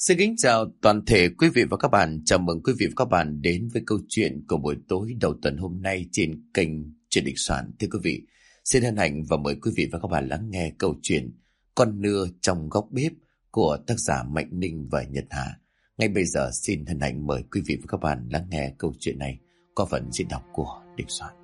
Xin kính chào toàn thể quý vị và các bạn. Chào mừng quý vị và các bạn đến với câu chuyện của buổi tối đầu tuần hôm nay trên kênh Chuyện Định Soạn. Thưa quý vị, xin hân hạnh và mời quý vị và các bạn lắng nghe câu chuyện Con nưa trong góc bếp của tác giả Mạnh Ninh và Nhật Hà. Ngay bây giờ xin hân hạnh mời quý vị và các bạn lắng nghe câu chuyện này qua phần diễn đọc của Định Soạn.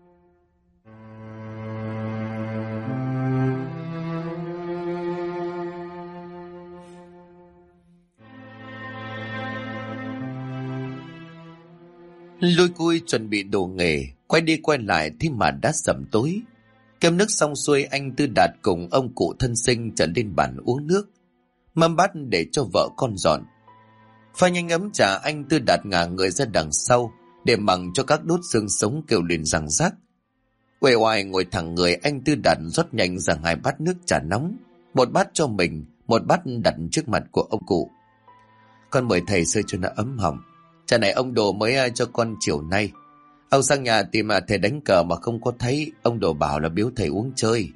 Lôi cui chuẩn bị đồ nghề, quay đi quay lại thì mà đã sẩm tối. Kem nước xong xuôi, anh Tư Đạt cùng ông cụ thân sinh trở lên bàn uống nước. Mâm bát để cho vợ con dọn. Pha nhanh ấm trà, anh Tư Đạt ngả người ra đằng sau để mặc cho các đốt xương sống kêu lên răng rắc. Uể oải ngồi thẳng người, anh Tư Đạt rót nhanh ra 2 bát nước trà nóng, một bát cho mình, một bát đặt trước mặt của ông cụ. Con mời thầy sơi cho nó ấm họng. Trà này ông Đồ mới cho con chiều nay. Ông sang nhà tìm thầy đánh cờ mà không có thấy. Ông Đồ bảo là biếu thầy uống chơi.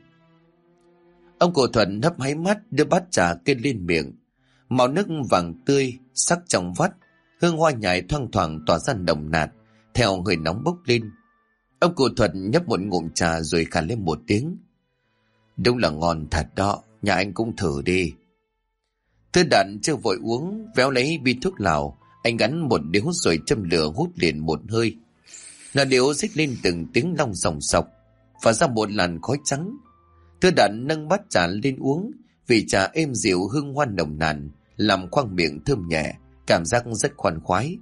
Ông cụ Thuận hấp háy mắt đưa bát trà kê lên miệng. Màu nước vàng tươi sắc trong vắt, hương hoa nhài thoang thoảng tỏa ra nồng nạt theo hơi nóng bốc lên. Ông cụ Thuận nhấp một ngụm trà rồi khàn lên một tiếng. Đúng là ngon thật đó, nhà anh cũng thử đi. Tư Đạt chưa vội uống, véo lấy bi thuốc lào. Anh gắn một điếu rồi châm lửa hút liền một hơi. Nó điếu xích lên từng tiếng long sòng sọc và ra một làn khói trắng. Tư Đạt nâng bát trà lên uống, vì trà êm dịu hương hoa nồng nàn làm khoang miệng thơm nhẹ, cảm giác rất khoan khoái.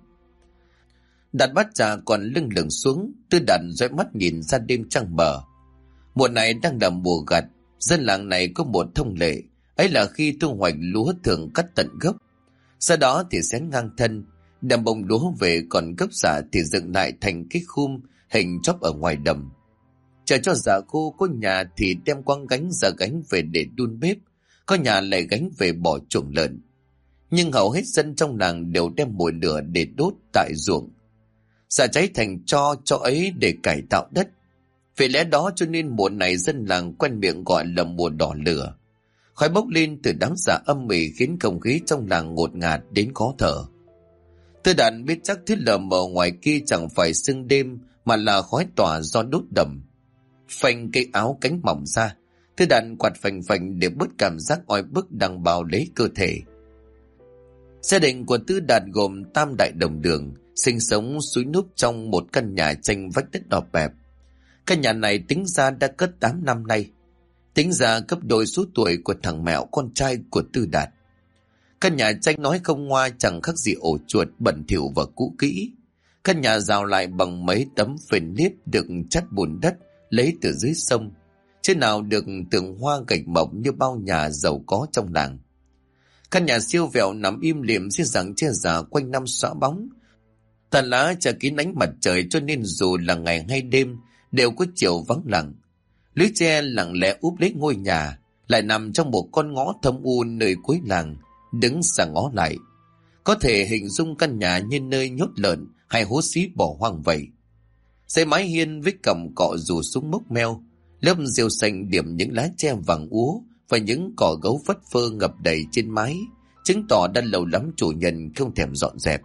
Đặt bát trà còn lưng lửng xuống, Tư Đạt dõi mắt nhìn ra đêm trăng mờ. Mùa này đang là mùa gặt, dân làng này có một thông lệ, ấy là khi thu hoạch lúa thường cắt tận gốc. Sau đó thì xén ngang thân, đem bông lúa về, còn gốc giả thì dựng lại thành cái khum hình chóp ở ngoài đầm. Chờ cho giả khô, có nhà thì đem quăng gánh ra gánh về để đun bếp, có nhà lại gánh về bỏ chuồng lợn. Nhưng hầu hết dân trong làng đều đem mồi lửa để đốt tại ruộng. Giả cháy thành tro ấy để cải tạo đất. Vì lẽ đó cho nên mùa này dân làng quen miệng gọi là mùa đỏ lửa. Khói bốc lên từ đám rạ âm mỉ khiến không khí trong làng ngột ngạt đến khó thở. Tư Đạt biết chắc thứ lờ mờ ngoài kia chẳng phải sương đêm mà là khói tỏa do đốt đầm. Phanh cây áo cánh mỏng ra, Tư Đạt quạt phành phành để bớt cảm giác oi bức đang bao lấy cơ thể. Gia đình của Tư Đạt gồm tam đại đồng đường, sinh sống súi núp trong một căn nhà tranh vách đất đỏ bẹp. Căn nhà này tính ra đã cất 8 năm nay. Tính ra gấp đôi số tuổi của thằng Mẹo, con trai của Tư Đạt. Căn nhà tranh nói không ngoa chẳng khác gì ổ chuột, bẩn thỉu và cũ kỹ. Căn nhà rào lại bằng mấy tấm phền nếp được chắt bùn đất lấy từ dưới sông, chứ nào được tường hoa gạch mộc như bao nhà giàu có trong làng. Căn nhà siêu vẹo nằm im lìm dưới rặng tre già quanh năm xõa bóng. Tàn lá che kín ánh mặt trời cho nên dù là ngày hay đêm đều có chiều vắng lặng. Lưới tre lặng lẽ úp lấy ngôi nhà, lại nằm trong một con ngõ thâm u nơi cuối làng. Đứng sang ngó lại, có thể hình dung căn nhà như nơi nhốt lợn hay hố xí bỏ hoang vậy. Dãy mái hiên với cằm cọ rủ xuống mốc meo, lớp rêu xanh điểm những lá tre vàng úa và những cỏ gấu phất phơ ngập đầy trên mái, chứng tỏ đã lâu lắm chủ nhân không thèm dọn dẹp.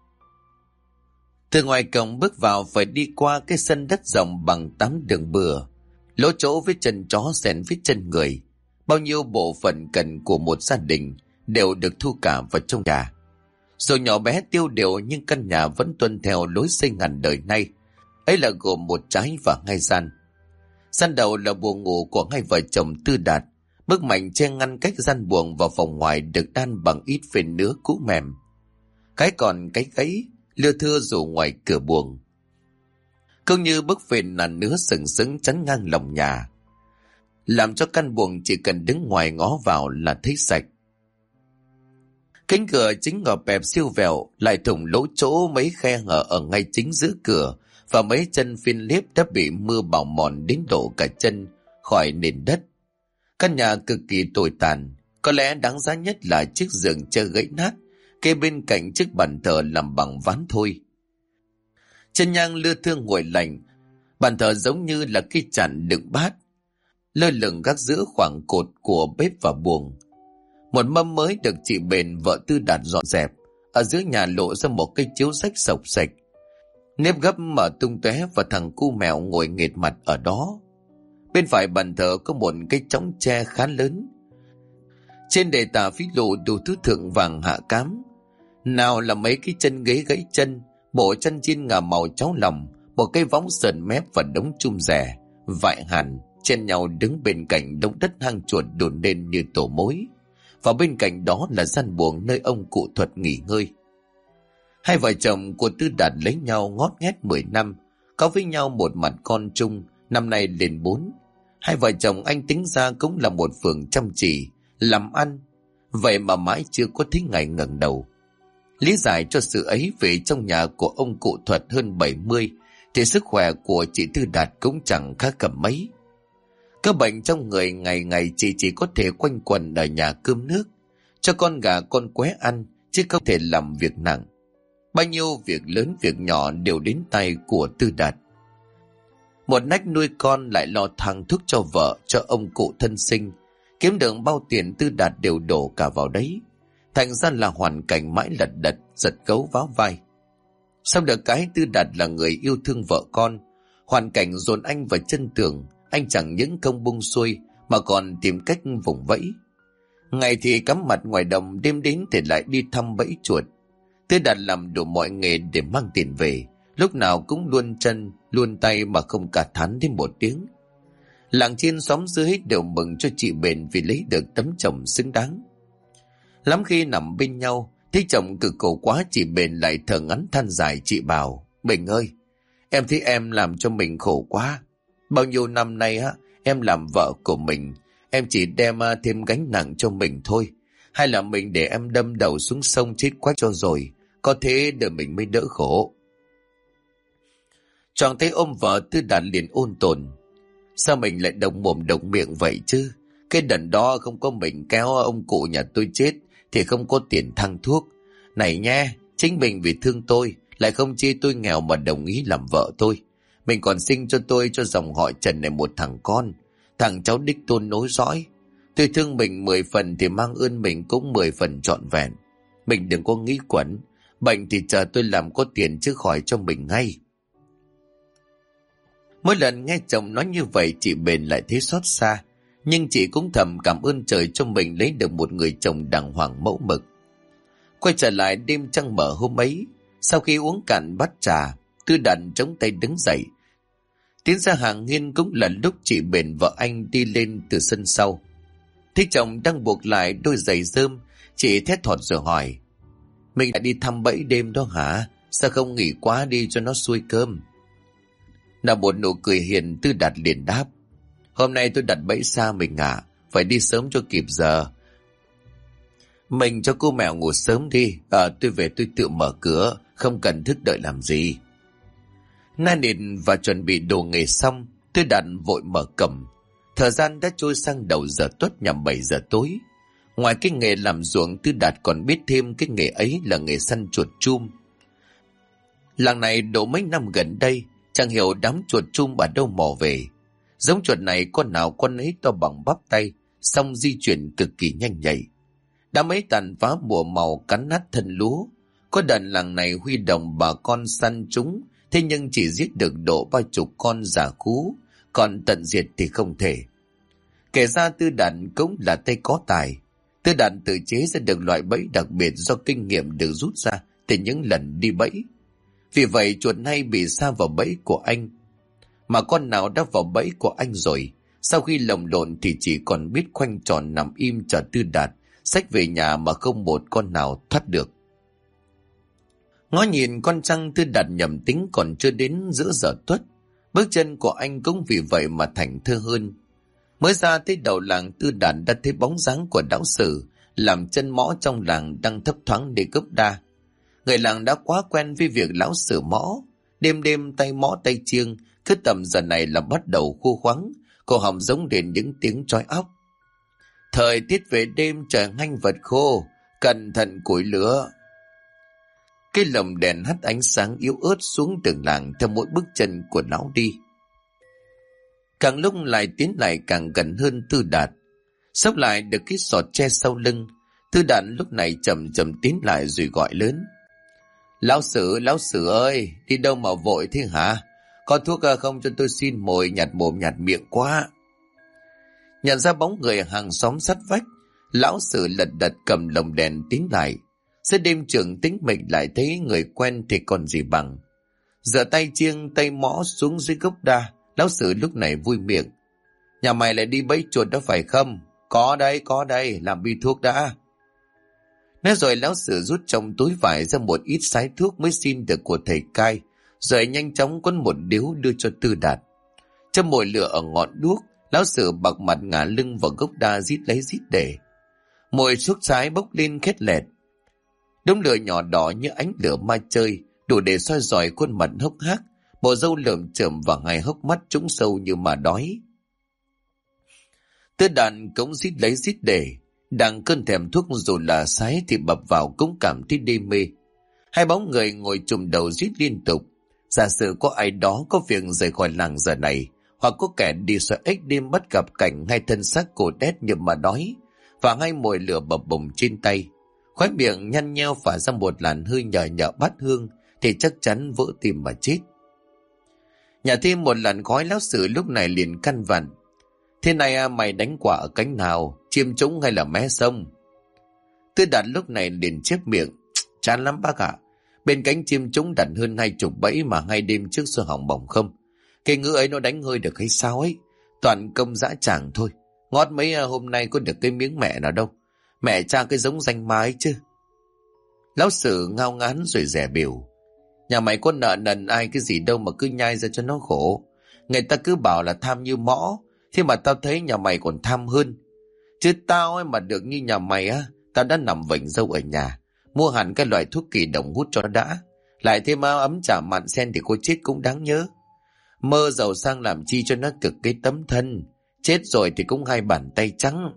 Từ ngoài cổng bước vào phải đi qua cái sân đất rộng bằng 8 đường bừa, lỗ chỗ với chân chó xen với chân người. Bao nhiêu bộ phận cần của một gia đình đều được thu cả vào trong nhà. Dù nhỏ bé tiêu đều nhưng căn nhà vẫn tuân theo lối xây ngàn đời nay. Ấy là gồm một trái và 2 gian. Gian đầu là buồng ngủ của hai vợ chồng Tư Đạt. Bức mảnh che ngăn cách gian buồng và phòng ngoài được đan bằng ít phên nứa cũ mềm. Cái còn cái gãy lưa thưa rủ ngoài cửa buồng. Cũng như bức phên là nứa sừng sững chắn ngang lòng nhà, làm cho căn buồng chỉ cần đứng ngoài ngó vào là thấy sạch. Cánh cửa chính ngọt bẹp siêu vẹo, lại thủng lỗ chỗ mấy khe hở ở ngay chính giữa cửa, và mấy chân phiên liếp đã bị mưa bào mòn đến độ cả chân khỏi nền đất. Căn nhà cực kỳ tồi tàn, có lẽ đáng giá nhất là chiếc giường tre gãy nát kê bên cạnh chiếc bàn thờ làm bằng ván thôi. Chân nhang lưa thương nguội lạnh, bàn thờ giống như là cái chản đựng bát, lơ lửng gác giữa khoảng cột của bếp và buồng. Một mâm mới được chị Bền vợ Tư Đạt dọn dẹp. Ở dưới nhà lộ ra một cái chiếu rách sộc sạch, nếp gấp mở tung tóe và thằng cu mèo ngồi nghệt mặt ở đó. Bên phải bàn thờ có một cái chõng tre khá lớn. Trên đề tả phí lộ đủ thứ thượng vàng hạ cám. Nào là mấy cái chân ghế gãy chân, bộ chăn chiên ngà màu cháo lòng, một cây võng sườn mép và đống chum rẻ, vại hàn chen nhau đứng bên cạnh đống đất hang chuột đồn lên như tổ mối. Và bên cạnh đó là gian buồng nơi ông cụ Thuật nghỉ ngơi. Hai vợ chồng của Tư Đạt lấy nhau ngót nghét 10 năm, có với nhau một mặt con chung, năm nay lên 4. Hai vợ chồng anh tính ra cũng là một phường chăm chỉ, làm ăn, vậy mà mãi chưa có thấy ngày ngẩng đầu. Lý giải cho sự ấy vì trong nhà của ông cụ Thuật hơn 70, thì sức khỏe của chị Tư Đạt cũng chẳng khá cầm mấy. Các bệnh trong người ngày ngày chị chỉ có thể quanh quẩn ở nhà cơm nước, cho con gà con qué ăn, chứ không thể làm việc nặng. Bao nhiêu việc lớn việc nhỏ đều đến tay của Tư Đạt. Một nách nuôi con lại lo thang thuốc cho vợ, cho ông cụ thân sinh. Kiếm được bao tiền Tư Đạt đều đổ cả vào đấy. Thành ra là hoàn cảnh mãi lật đật, giật gấu váo vai. Sau được cái Tư Đạt là người yêu thương vợ con. Hoàn cảnh dồn anh vào chân tường, anh chẳng những không buông xuôi mà còn tìm cách vùng vẫy. Ngày thì cắm mặt ngoài đồng, đêm đến thì lại đi thăm bẫy chuột. Tư Đạt làm đủ mọi nghề để mang tiền về, lúc nào cũng luôn chân, luôn tay mà không cả thán đến một tiếng. Làng trên xóm dưới đều mừng cho chị Bền vì lấy được tấm chồng xứng đáng. Lắm khi nằm bên nhau, thấy chồng cực khổ quá, chị Bền lại thở ngắn than dài. Chị bảo: "Bình ơi, em thấy em làm cho mình khổ quá. Bao nhiêu năm nay em làm vợ của mình, em chỉ đem thêm gánh nặng cho mình thôi. Hay là mình để em đâm đầu xuống sông chết quách cho rồi, có thế đời mình mới đỡ khổ." Choàng thấy ôm vợ, Tư Đạt liền ôn tồn: "Sao mình lại động mồm động miệng vậy chứ? Cái đần đó không có mình kéo ông cụ nhà tôi chết thì không có tiền thang thuốc. Này nha, chính mình vì thương tôi, lại không chi tôi nghèo mà đồng ý làm vợ tôi. Mình còn sinh cho tôi, cho dòng họ Trần này một thằng con, thằng cháu đích tôn nối dõi. Tôi thương mình 10 phần thì mang ơn mình cũng 10 phần trọn vẹn. Mình đừng có nghĩ quẩn, bệnh thì chờ tôi làm có tiền chứ khỏi cho mình ngay." Mỗi lần nghe chồng nói như vậy, chị Bền lại thấy xót xa, nhưng chị cũng thầm cảm ơn trời cho mình lấy được một người chồng đàng hoàng mẫu mực. Quay trở lại đêm trăng mở hôm ấy, sau khi uống cạn bát trà, Tư Đạt chống tay đứng dậy, tiến ra hàng hiên. Cũng là lúc chị Bền vợ anh đi lên từ sân sau. Thấy chồng đang buộc lại đôi giày rơm, chị thét thọt rồi hỏi: "Mình đã đi thăm bẫy đêm đó hả? Sao không nghỉ quá đi cho nó xuôi cơm?" Là một nụ cười hiền, Tư Đạt liền đáp: "Hôm nay tôi đặt bẫy xa mình phải đi sớm cho kịp giờ. Mình cho cô mèo ngủ sớm đi, tôi về tôi tự mở cửa, không cần thức đợi làm gì." Na nịt và chuẩn bị đồ nghề xong, Tư Đạt vội mở cổng. Thời gian đã trôi sang đầu giờ tuất, nhằm 7 giờ tối. Ngoài cái nghề làm ruộng, Tư Đạt còn biết thêm cái nghề ấy là nghề săn chuột chum. Làng này độ mấy năm gần đây, chẳng hiểu đám chuột chum ở đâu mò về. Giống chuột này con nào con ấy to bằng bắp tay, song di chuyển cực kỳ nhanh nhạy. Đám ấy tàn phá mùa màu, cắn nát thân lúa. Có đợt làng này huy động bà con săn chúng, thế nhưng chỉ giết được độ 30 con già cú, còn tận diệt thì không thể. Kể ra Tư Đạt cũng là tay có tài. Tư Đạt tự chế ra được loại bẫy đặc biệt do kinh nghiệm được rút ra từ những lần đi bẫy. Vì vậy chuột hay bị sa vào bẫy của anh. Mà con nào đã vào bẫy của anh rồi, sau khi lồng lộn thì chỉ còn biết khoanh tròn nằm im chờ Tư Đạt xách về nhà mà không một con nào thoát được. Ngó nhìn con trăng, Tư Đạt nhầm tính còn chưa đến giữa giờ tuất. Bước chân của anh cũng vì vậy mà thành thơ hơn. Mới ra tới đầu làng, Tư Đạt đã thấy bóng dáng của đạo sử làm chân mõ trong làng đang thấp thoáng để cướp đa. Người làng đã quá quen với việc lão sử mõ, đêm đêm tay mõ tay chiêng, cứ tầm giờ này là bắt đầu khô khoắng, cổ họng giống đến những tiếng trói óc. Thời tiết về đêm trời hanh vật khô, cẩn thận củi lửa. Cái lồng đèn hắt ánh sáng yếu ớt xuống đường làng theo mỗi bước chân của lão đi. Càng lúc lại tiến lại càng gần hơn Tư Đạt. Xốc lại được cái sọt tre sau lưng, Tư Đàn lúc này chậm chậm tiến lại rồi gọi lớn. Lão sử ơi, đi đâu mà vội thế hả? Có thuốc không cho tôi xin mồi, nhạt mồm nhạt miệng quá. Nhận ra bóng người hàng xóm sát vách, lão sử lật đật cầm lồng đèn tiến lại. Giữa đêm trường tĩnh mịch lại thấy người quen thì còn gì bằng. Giở tay chiêng tay mõ xuống dưới gốc đa, lão sử lúc này vui miệng. Nhà mày lại đi bẫy chuột đó phải không? Có đây, làm bi thuốc đã. Nói rồi lão sử rút trong túi vải ra một ít sái thuốc mới xin được của thầy cai, rồi nhanh chóng quấn một điếu đưa cho Tư Đạt. Châm mồi lửa ở ngọn đuốc, lão sử bạc mặt ngả lưng vào gốc đa rít lấy rít để. Mùi thuốc sái bốc lên khét lẹt. Đống lửa nhỏ đỏ như ánh lửa ma chơi, đủ để soi rọi khuôn mặt hốc hác, bộ râu lởm chởm và hai hốc mắt trũng sâu như mà đói. Tư Đàn cũng rít lấy rít để, đang cơn thèm thuốc dù là sái thì bập vào cũng cảm thấy đê mê. Hai bóng người ngồi chùm đầu rít liên tục. Giả sử có ai đó có việc rời khỏi làng giờ này, hoặc có kẻ đi xoay ếch đêm bắt gặp cảnh hai thân xác cổ đét như mà đói, và hai mồi lửa bập bùng trên tay, khóe miệng nhăn nheo phả ra một làn hơi nhờ nhợ bát hương, thì chắc chắn vỡ tim mà chết. Nhả thêm một làn khói, lão sử lúc này liền căn vặn. Thế này mày đánh quả ở cánh nào, chiêm trũng hay là mé sông? Tư Đạt lúc này liền chép miệng. Chán lắm bác ạ. Bên cánh chiêm trũng đặt hơn 20 bẫy mà ngay đêm trước sơ hỏng bỏng không. Cái ngựa ấy nó đánh hơi được hay sao ấy? Toàn công dã tràng thôi. Ngót mấy hôm nay có được cái miếng mẹ nào đâu. Mẹ cha cái giống danh má ấy chứ. Lão sử ngao ngán rồi rẻ biểu. Nhà mày có nợ nần ai cái gì đâu mà cứ nhai ra cho nó khổ. Người ta cứ bảo là tham như mõ, thế mà tao thấy nhà mày còn tham hơn. Chứ tao ấy mà được như nhà mày á, tao đã nằm vểnh râu ở nhà, mua hẳn cái loại thuốc kỳ độc hút cho nó đã. Lại thêm ấm trà mặn sen thì cô chết cũng đáng nhớ. Mơ giàu sang làm chi cho nó cực cái tấm thân, chết rồi thì cũng hai bàn tay trắng.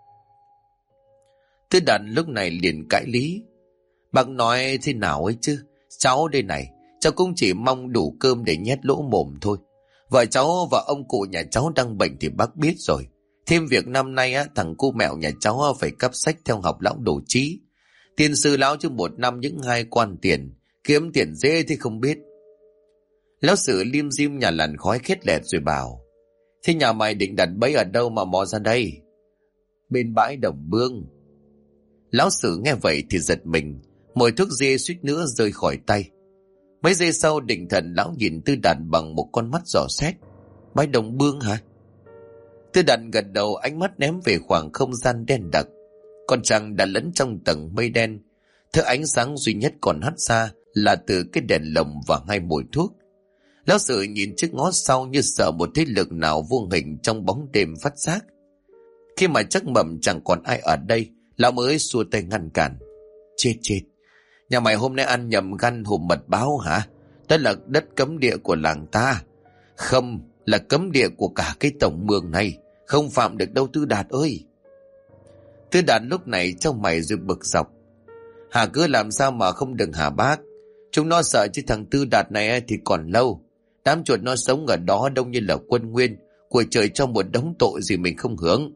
Tư Đạt lúc này liền cãi lý. Bác nói thế nào ấy chứ? Cháu đây này, cháu cũng chỉ mong đủ cơm để nhét lỗ mồm thôi. Vợ cháu và ông cụ nhà cháu đang bệnh thì bác biết rồi. Thêm việc năm nay thằng cu mẹo nhà cháu phải cắp sách theo học lão đồ trí. Tiền sư lão chứ một năm những 2 quan tiền, kiếm tiền dễ thì không biết. Lão sử lim dim nhà làn khói khét lẹt rồi bảo. Thế nhà mày định đặt bẫy ở đâu mà mò ra đây? Bên bãi Đồng Bương. Lão sử nghe vậy thì giật mình, mồi thuốc dê suýt nữa rơi khỏi tay. Mấy giây sau định thần lão nhìn Tư Đạt bằng một con mắt dò xét. Bãi Đồng Bương hả? Tư Đạt gật đầu, ánh mắt ném về khoảng không gian đen đặc. Con trăng đã lẫn trong tầng mây đen. Thứ ánh sáng duy nhất còn hắt ra là từ cái đèn lồng và 2 mồi thuốc. Lão sử nhìn trước ngó sau như sợ một thế lực nào vô hình trong bóng đêm phát giác. Khi mà chắc mầm chẳng còn ai ở đây, lão mới xua tay ngăn cản. Chết, nhà mày hôm nay ăn nhầm gan hùm mật báo hả? Đó là đất cấm địa của làng ta. Không, là cấm địa của cả cái tổng mường này. Không phạm được đâu Tư Đạt ơi. Tư Đạt lúc này trong mày rồi bực dọc. Hà cứ làm sao mà không đừng hả bác? Chúng nó sợ chứ thằng Tư Đạt này thì còn lâu. Đám chuột nó sống ở đó đông như là quân nguyên, của trời cho một đống tội gì mình không hưởng.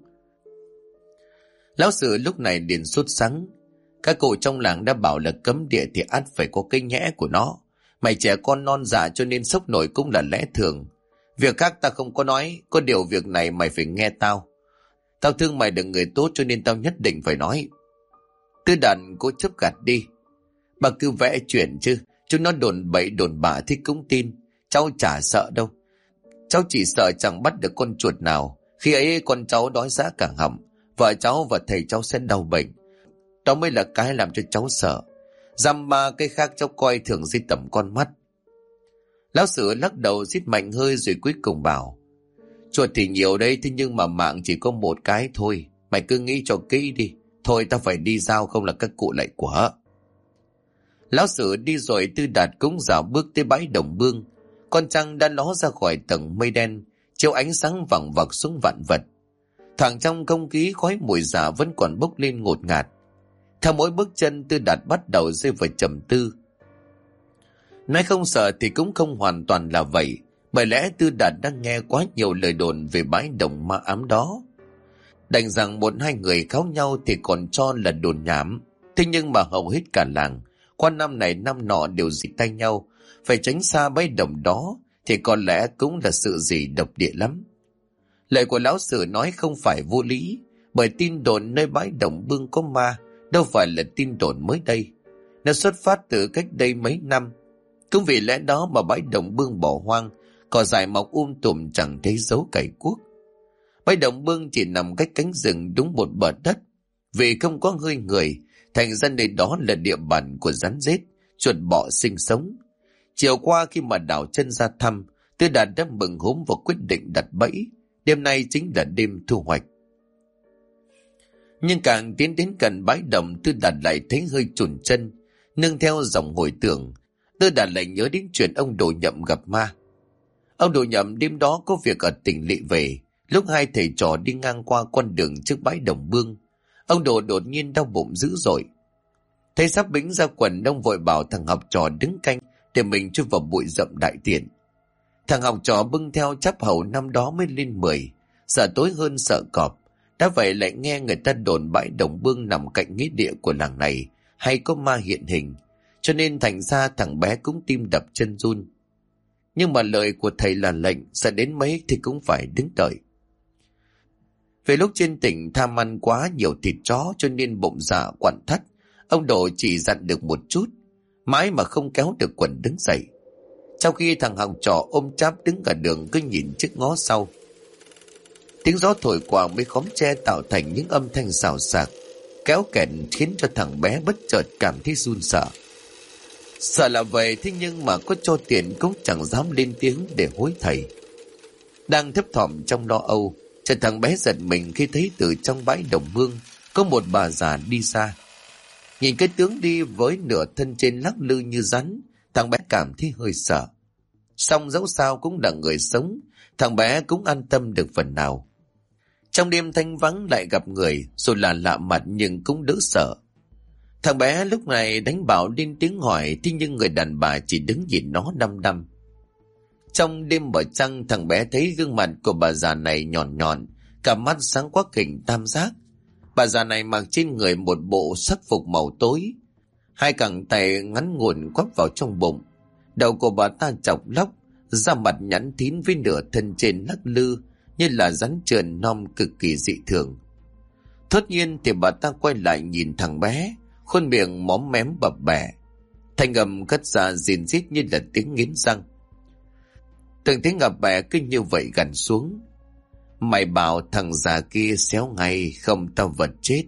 Lão sử lúc này liền sốt sắng. Các cụ trong làng đã bảo là cấm địa thì ắt phải có cái nhẽ của nó. Mày trẻ con non dạ cho nên sốc nổi cũng là lẽ thường. Việc khác ta không có nói, có điều việc này mày phải nghe tao. Tao thương mày là người tốt cho nên tao nhất định phải nói. Tư Đàn cố chấp gạt đi. Bà cứ vẽ chuyện chứ, chúng nó đồn bậy đồn bạ thì cũng tin. Cháu chả sợ đâu. Cháu chỉ sợ chẳng bắt được con chuột nào. Khi ấy con cháu đói rã cả họng, vợ cháu và thầy cháu sẽ đau bệnh. Đó mới là cái làm cho cháu sợ. Dăm ba cái khác cháu coi thường dưới tầm con mắt. Lão sử lắc đầu rít mạnh hơi rồi cuối cùng bảo. Chuột thì nhiều đấy, thế nhưng mà mạng chỉ có một cái thôi. Mày cứ nghĩ cho kỹ đi. Thôi tao phải đi giao không là các cụ lại quả. Lão sử đi rồi Tư Đạt cũng dạo bước tới bãi Đồng Bương. Con trăng đã ló ra khỏi tầng mây đen, chiếu ánh sáng vằng vặc xuống vạn vật. Thoảng trong không khí khói mùi giả vẫn còn bốc lên ngột ngạt. Theo mỗi bước chân Tư Đạt bắt đầu rơi vào trầm tư. Nói không sợ thì cũng không hoàn toàn là vậy, bởi lẽ Tư Đạt đang nghe quá nhiều lời đồn về bãi đồng ma ám đó. Đành rằng một hai người kháo nhau thì còn cho là đồn nhảm. Thế nhưng mà hầu hết cả làng, qua năm này năm nọ đều dịch tay nhau, phải tránh xa bãi đồng đó, thì có lẽ cũng là sự gì độc địa lắm. Lời của lão sử nói không phải vô lý, bởi tin đồn nơi bãi đồng Bương có ma đâu phải là tin đồn mới đây. Nó xuất phát từ cách đây mấy năm. Cũng vì lẽ đó mà bãi đồng Bương bỏ hoang, cỏ dại mọc tùm chẳng thấy dấu cày cuốc. Bãi đồng Bương chỉ nằm cách cánh rừng đúng một bờ đất. Vì không có hơi người, thành ra nơi đó là địa bàn của rắn rết, chuột bọ sinh sống. Chiều qua khi mà đảo chân ra thăm, Tư Đạt đã mừng húm và quyết định đặt bẫy. Đêm nay chính là đêm thu hoạch. Nhưng càng tiến đến gần bãi đồng, Tư Đạt lại thấy hơi chùn chân. Nương theo dòng hồi tưởng, Tư Đạt lại nhớ đến chuyện ông Đồ Nhậm gặp ma. Ông Đồ Nhậm đêm đó có việc ở tỉnh lỵ về. Lúc hai thầy trò đi ngang qua con đường trước bãi đồng Bương, ông Đồ đột nhiên đau bụng dữ dội. Thấy sắp bính ra quần, ông vội bảo thằng học trò đứng canh để mình chui vào bụi rậm đại tiện. Thằng học trò bưng theo chắp hầu năm đó mới lên 10, sợ tối hơn sợ cọp. Đã vậy lại nghe người ta đồn bãi đồng Bương nằm cạnh nghĩa địa của làng này hay có ma hiện hình, cho nên thành ra thằng bé cũng tim đập chân run. Nhưng mà lời của thầy là lệnh, sợ đến mấy thì cũng phải đứng đợi. Về lúc trên tỉnh tham ăn quá nhiều thịt chó cho nên bụng dạ quặn thắt, ông Đồ chỉ dặn được một chút, mãi mà không kéo được quần đứng dậy. Trong khi thằng học trò ôm cháp đứng ở đường cứ nhìn trước ngó sau. Tiếng gió thổi qua mấy khóm tre tạo thành những âm thanh xào xạc, kéo kẹt khiến cho thằng bé bất chợt cảm thấy run sợ. Sợ là vậy, thế nhưng mà có cho tiền cũng chẳng dám lên tiếng để hối thầy. Đang thấp thỏm trong lo âu, chợt thằng bé giật mình khi thấy từ trong bãi đồng Bương có một bà già đi xa. Nhìn cái tướng đi với nửa thân trên lắc lư như rắn, thằng bé cảm thấy hơi sợ. Song dẫu sao cũng là người sống, thằng bé cũng an tâm được phần nào. Trong đêm thanh vắng lại gặp người, dù là lạ mặt nhưng cũng đỡ sợ. Thằng bé lúc này đánh bảo lên tiếng hỏi, thế nhưng người đàn bà chỉ đứng nhìn nó đăm đăm. Trong đêm mở trăng, thằng bé thấy gương mặt của bà già này nhọn nhọn, cả mắt sáng quắc hình tam giác. Bà già này mặc trên người một bộ sắc phục màu tối, hai cẳng tay ngắn ngủn quắp vào trong bụng. Đầu của bà ta chọc lóc, da mặt nhẵn thín với nửa thân trên lắc lư như là rắn trườn non cực kỳ dị thường. Thốt nhiên thì bà ta quay lại nhìn thằng bé, khuôn miệng móm mém bập bẹ, thanh âm cất ra rền rít như là tiếng nghiến răng. Từng tiếng ngập bẹ cứ như vậy gằn xuống. Mày bảo thằng già kia xéo ngay, không tao vật chết.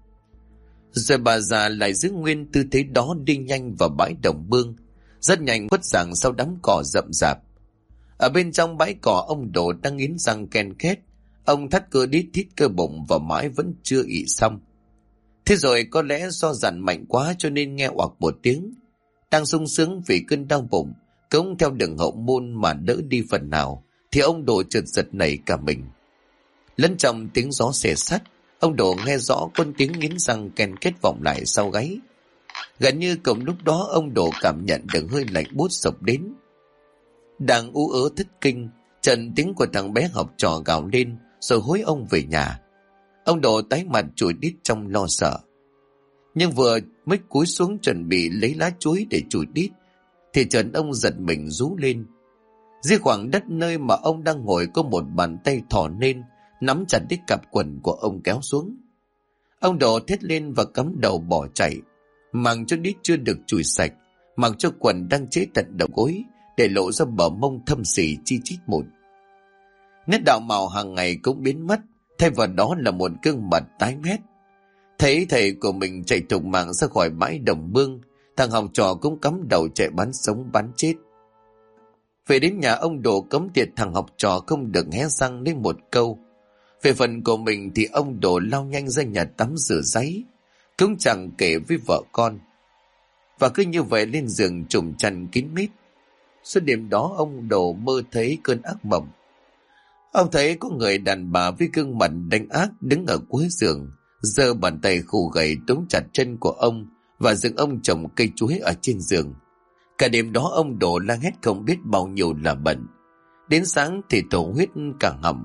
Rồi bà già lại giữ nguyên tư thế đó đi nhanh vào bãi đồng Bương, rất nhanh khuất dạng sau đám cỏ rậm rạp. Ở bên trong bãi cỏ, ông Đồ đang nghiến răng ken két. Ông thắt cơ đít thít cơ bụng và mãi vẫn chưa ị xong. Thế rồi có lẽ do dằn mạnh quá cho nên nghe oặc một tiếng. Đang sung sướng vì cơn đau bụng, cũng theo đường hậu môn mà đỡ đi phần nào, thì ông Đồ chợt giật nảy cả mình. Lẫn trong tiếng gió xẻ sắt, ông Đồ nghe rõ con tiếng nghiến răng ken két vọng lại sau gáy. Gần như cùng lúc đó ông Đồ cảm nhận được hơi lạnh buốt sộc đến. Đang ú ớ thất kinh, trần tiếng của thằng bé học trò gào lên rồi hối ông về nhà. Ông Đồ tái mặt chùi đít trong lo sợ. Nhưng vừa mới cúi xuống chuẩn bị lấy lá chuối để chùi đít, thì chợt ông giật mình rú lên. Dưới khoảng đất nơi mà ông đang ngồi có một bàn tay thò lên, nắm chặt đít cặp quần của ông kéo xuống. Ông Đồ thét lên và cắm đầu bỏ chạy, mặc cho đít chưa được chùi sạch, mặc cho quần đang chế tận đầu gối, để lộ ra bờ mông thâm xỉ chi chít mụn. Nét đạo mạo hàng ngày cũng biến mất, thay vào đó là một gương mặt tái mét. Thấy thầy của mình chạy thục mạng ra khỏi bãi đồng Bương, thằng học trò cũng cắm đầu chạy bắn sống bắn chết. Về đến nhà, ông Đồ cấm tiệt thằng học trò không được hé răng lên một câu. Về phần của mình thì ông Đồ lao nhanh ra nhà tắm rửa ráy, cũng chẳng kể với vợ con. Và cứ như vậy lên giường trùm chăn kín mít. Suốt đêm đó ông Đồ mơ thấy cơn ác mộng. Ông thấy có người đàn bà với gương mặt đanh ác đứng ở cuối giường, giơ bàn tay khù gầy túm chặt chân của ông và dựng ông trồng cây chuối ở trên giường. Cả đêm đó ông Đồ la hét không biết bao nhiêu là bận. Đến sáng thì thổ huyết cả họng.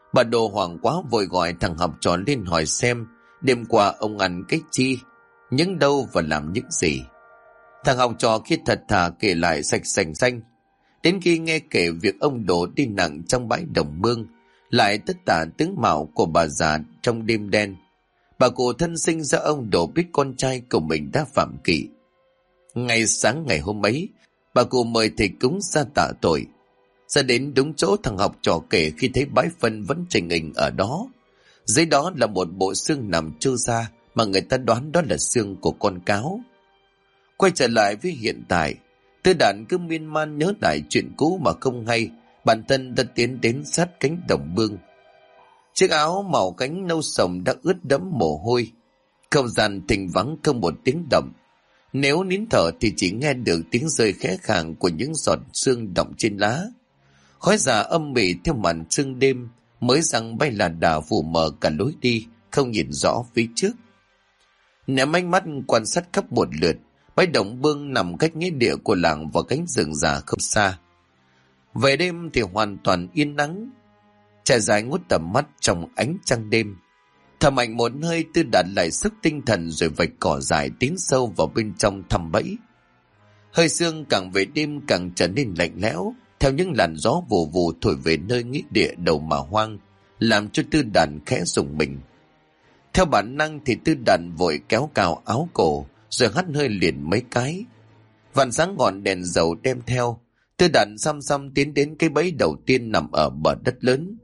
Bà Đồ hoảng quá vội gọi thằng học trò lên hỏi xem đêm qua ông ăn cái chi, những đâu và làm những gì. Thằng học trò khi thật thà kể lại sạch sành xanh. Đến khi nghe kể việc ông Đồ đi nặng trong bãi đồng mương, lại tất tả tướng mạo của bà già trong đêm đen, bà cụ thân sinh ra ông Đồ biết con trai của mình đã phạm kỵ. Ngày sáng ngày hôm ấy, bà cụ mời thầy cúng ra tạ tội. Ra đến đúng chỗ thằng học trò kể khi thấy bãi phân vẫn trình hình ở đó. Dưới đó là một bộ xương nằm trơ ra mà người ta đoán đó là xương của con cáo. Quay trở lại với hiện tại, Tư Đản cứ miên man nhớ lại chuyện cũ mà không hay, bản thân đã tiến đến sát cánh đồng mương. Chiếc áo màu cánh nâu sồng đã ướt đẫm mồ hôi. Không gian thình vắng không một tiếng động. Nếu nín thở thì chỉ nghe được tiếng rơi khẽ khàng của những giọt sương đọng trên lá. Khói già âm mỉ theo màn sương đêm, mới rằng bay là đà phủ mờ cả lối đi, không nhìn rõ phía trước. Ném ánh mắt quan sát khắp một lượt, bãi đồng mương nằm cách nghĩa địa của làng và cánh rừng già không xa. Về đêm thì hoàn toàn yên nắng, trải dài ngút tầm mắt trong ánh trăng đêm. Thở mạnh một hơi, Tư Đạt lại sức tinh thần rồi vạch cỏ dài tiến sâu vào bên trong thăm bẫy. Hơi sương càng về đêm càng trở nên lạnh lẽo, theo những làn gió vù vù thổi về nơi nghĩa địa đầu mà hoang, làm cho Tư Đạt khẽ rùng mình. Theo bản năng thì Tư Đạt vội kéo cào áo cổ rồi hắt hơi liền mấy cái. Vằn sáng ngọn đèn dầu đem theo, Tư Đạt xăm xăm tiến đến cái bẫy đầu tiên nằm ở bờ đất lớn.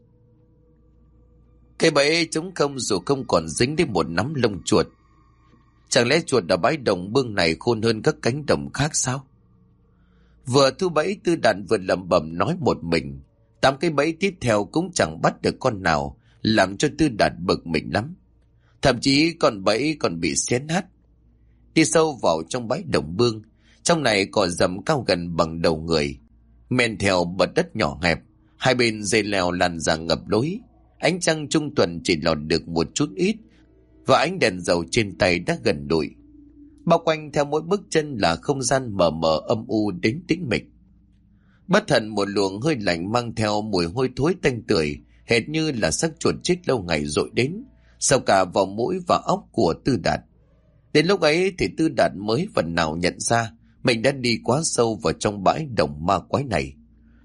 Cái bẫy trống không dù không còn dính đến một nắm lông chuột. Chẳng lẽ chuột ở bãi đồng mương này khôn hơn các cánh đồng khác sao? Vừa thu bẫy, Tư Đạt vừa lẩm bẩm nói một mình. 8 cái bẫy tiếp theo cũng chẳng bắt được con nào, làm cho Tư Đạt bực mình lắm. Thậm chí con bẫy còn bị xé nát. Đi sâu vào trong bãi đồng mương, trong này cỏ rậm cao gần bằng đầu người. Men theo bờ đất nhỏ hẹp, hai bên dây leo làn ra ngập lối. Ánh trăng trung tuần chỉ lọt được một chút ít, và ánh đèn dầu trên tay đã gần đụi. Bao quanh theo mỗi bước chân là không gian mờ mờ âm u đến tĩnh mịch. Bất thần một luồng hơi lạnh mang theo mùi hôi thối tanh tưởi, hệt như là xác chuột chết lâu ngày dội đến, sâu cả vào mũi và óc của Tư Đạt. Đến lúc ấy thì Tư Đạt mới phần nào nhận ra mình đã đi quá sâu vào trong bãi đồng ma quái này.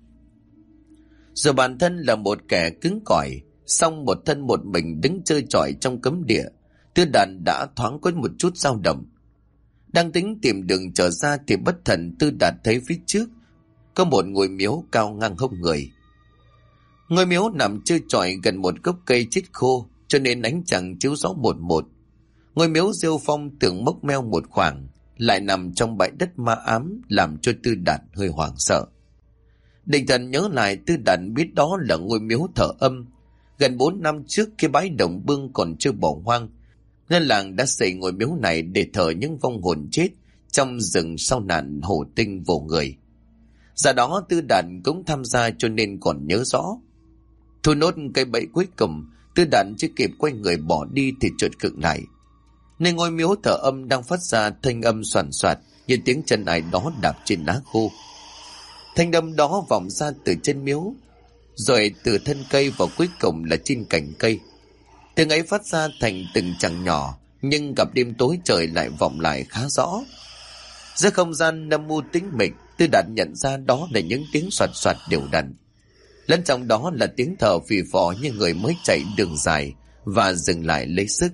Giờ bản thân là một kẻ cứng cỏi, song một thân một mình đứng chơi chọi trong cấm địa, Tư Đạt đã thoáng có một chút dao động. Đang tính tìm đường trở ra thì bất thần Tư Đạt thấy phía trước có một ngôi miếu cao ngang hông người. Ngôi miếu nằm chơi chọi gần một gốc cây chết khô, cho nên ánh trăng chiếu rõ một một. Ngôi miếu rêu phong tưởng mốc meo một khoảng, lại nằm trong bãi đất ma ám, làm cho Tư Đạt hơi hoảng sợ. Định thần nhớ lại, Tư Đạt biết đó là ngôi miếu thờ âm. Gần 4 năm trước khi bãi đồng mương còn chưa bỏ hoang, nên làng đã xây ngôi miếu này để thờ những vong hồn chết trong rừng sau nạn hổ tinh vồ người. Do đó Tư Đạt cũng tham gia cho nên còn nhớ rõ. Thu nốt cây bẫy cuối cùng, Tư Đạt chưa kịp quay người bỏ đi thì chợt khựng lại. Nơi ngôi miếu thờ âm đang phát ra thanh âm soàn soạt như tiếng chân ai đó đạp trên lá khô. Thanh âm đó vọng ra từ chân miếu, rồi từ thân cây và cuối cùng là trên cành cây. Tiếng ấy phát ra thành từng chằng nhỏ, nhưng gặp đêm tối trời lại vọng lại khá rõ. Giữa không gian âm u tĩnh mịch, Tư Đạt nhận ra đó là những tiếng soạt soạt đều đặn. Lẫn trong đó là tiếng thở phì phò như người mới chạy đường dài và dừng lại lấy sức.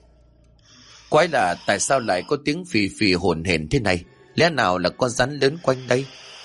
Quái lạ, tại sao lại có tiếng phì phì hồn hển thế này? Lẽ nào là con rắn lớn quanh đây?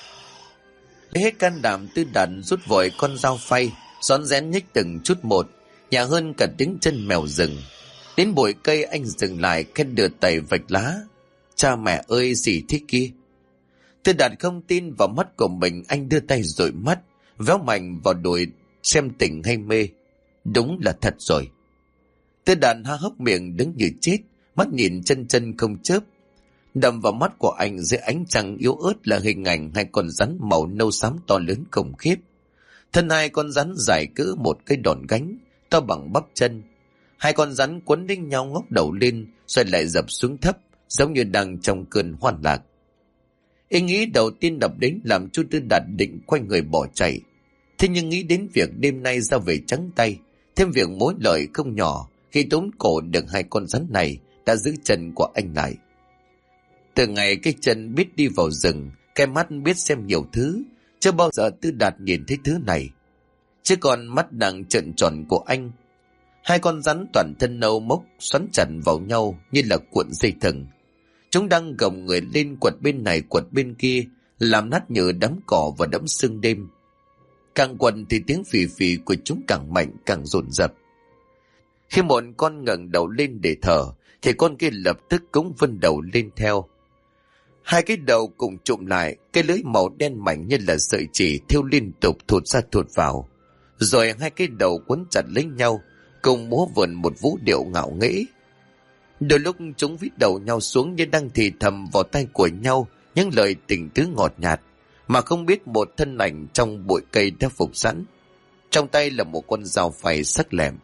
Lấy hết can đảm, Tư Đạt rút vội con dao phay, rón rén nhích từng chút một, nhả hơn cả tiếng chân mèo rừng. Đến bụi cây anh dừng lại, khét đưa tay vạch lá. Cha mẹ ơi, gì thế kia? Tư Đạt không tin vào mắt của mình, anh đưa tay dụi mắt, véo mạnh vào đùi xem tỉnh hay mê. Đúng là thật rồi. Tư Đạt há hốc miệng đứng như chết, mắt nhìn chân chân không chớp. Đầm vào mắt của anh dưới ánh trăng yếu ớt là hình ảnh hai con rắn màu nâu xám to lớn khủng khiếp. Thân hai con rắn dài cỡ một cái đòn gánh, to bằng bắp chân. Hai con rắn quấn đinh nhau ngóc đầu lên, rồi lại dập xuống thấp, giống như đang trong cơn hoan lạc. Ý nghĩ đầu tiên đập đến làm chú Tư Đạt định quay người bỏ chạy. Thế nhưng nghĩ đến việc đêm nay ra về trắng tay, thêm việc mối lợi không nhỏ khi tóm cổ được hai con rắn này, đã giữ chân của anh lại. Từ ngày cái chân biết đi vào rừng, cái mắt biết xem nhiều thứ, chưa bao giờ Tư Đạt nhìn thấy thứ này. Chứ còn mắt đang trợn tròn của anh, hai con rắn toàn thân nâu mốc xoắn chặt vào nhau như là cuộn dây thừng. Chúng đang gồng người lên quật bên này quật bên kia, làm nát nhựa đám cỏ và đẫm sương đêm. Càng quật thì tiếng phì phì của chúng càng mạnh, càng dồn dập. Khi một con ngẩng đầu lên để thở, thì con kia lập tức cũng vươn đầu lên theo. Hai cái đầu cùng chụm lại, cái lưới màu đen mảnh như là sợi chỉ thêu liên tục thụt ra thụt vào. Rồi hai cái đầu quấn chặt lấy nhau, cùng múa vườn một vũ điệu ngạo nghễ. Đôi lúc chúng vít đầu nhau xuống như đang thì thầm vào tay của nhau những lời tình tứ ngọt nhạt, mà không biết một thân ảnh trong bụi cây đã phục sẵn. Trong tay là một con dao phay sắc lẹm.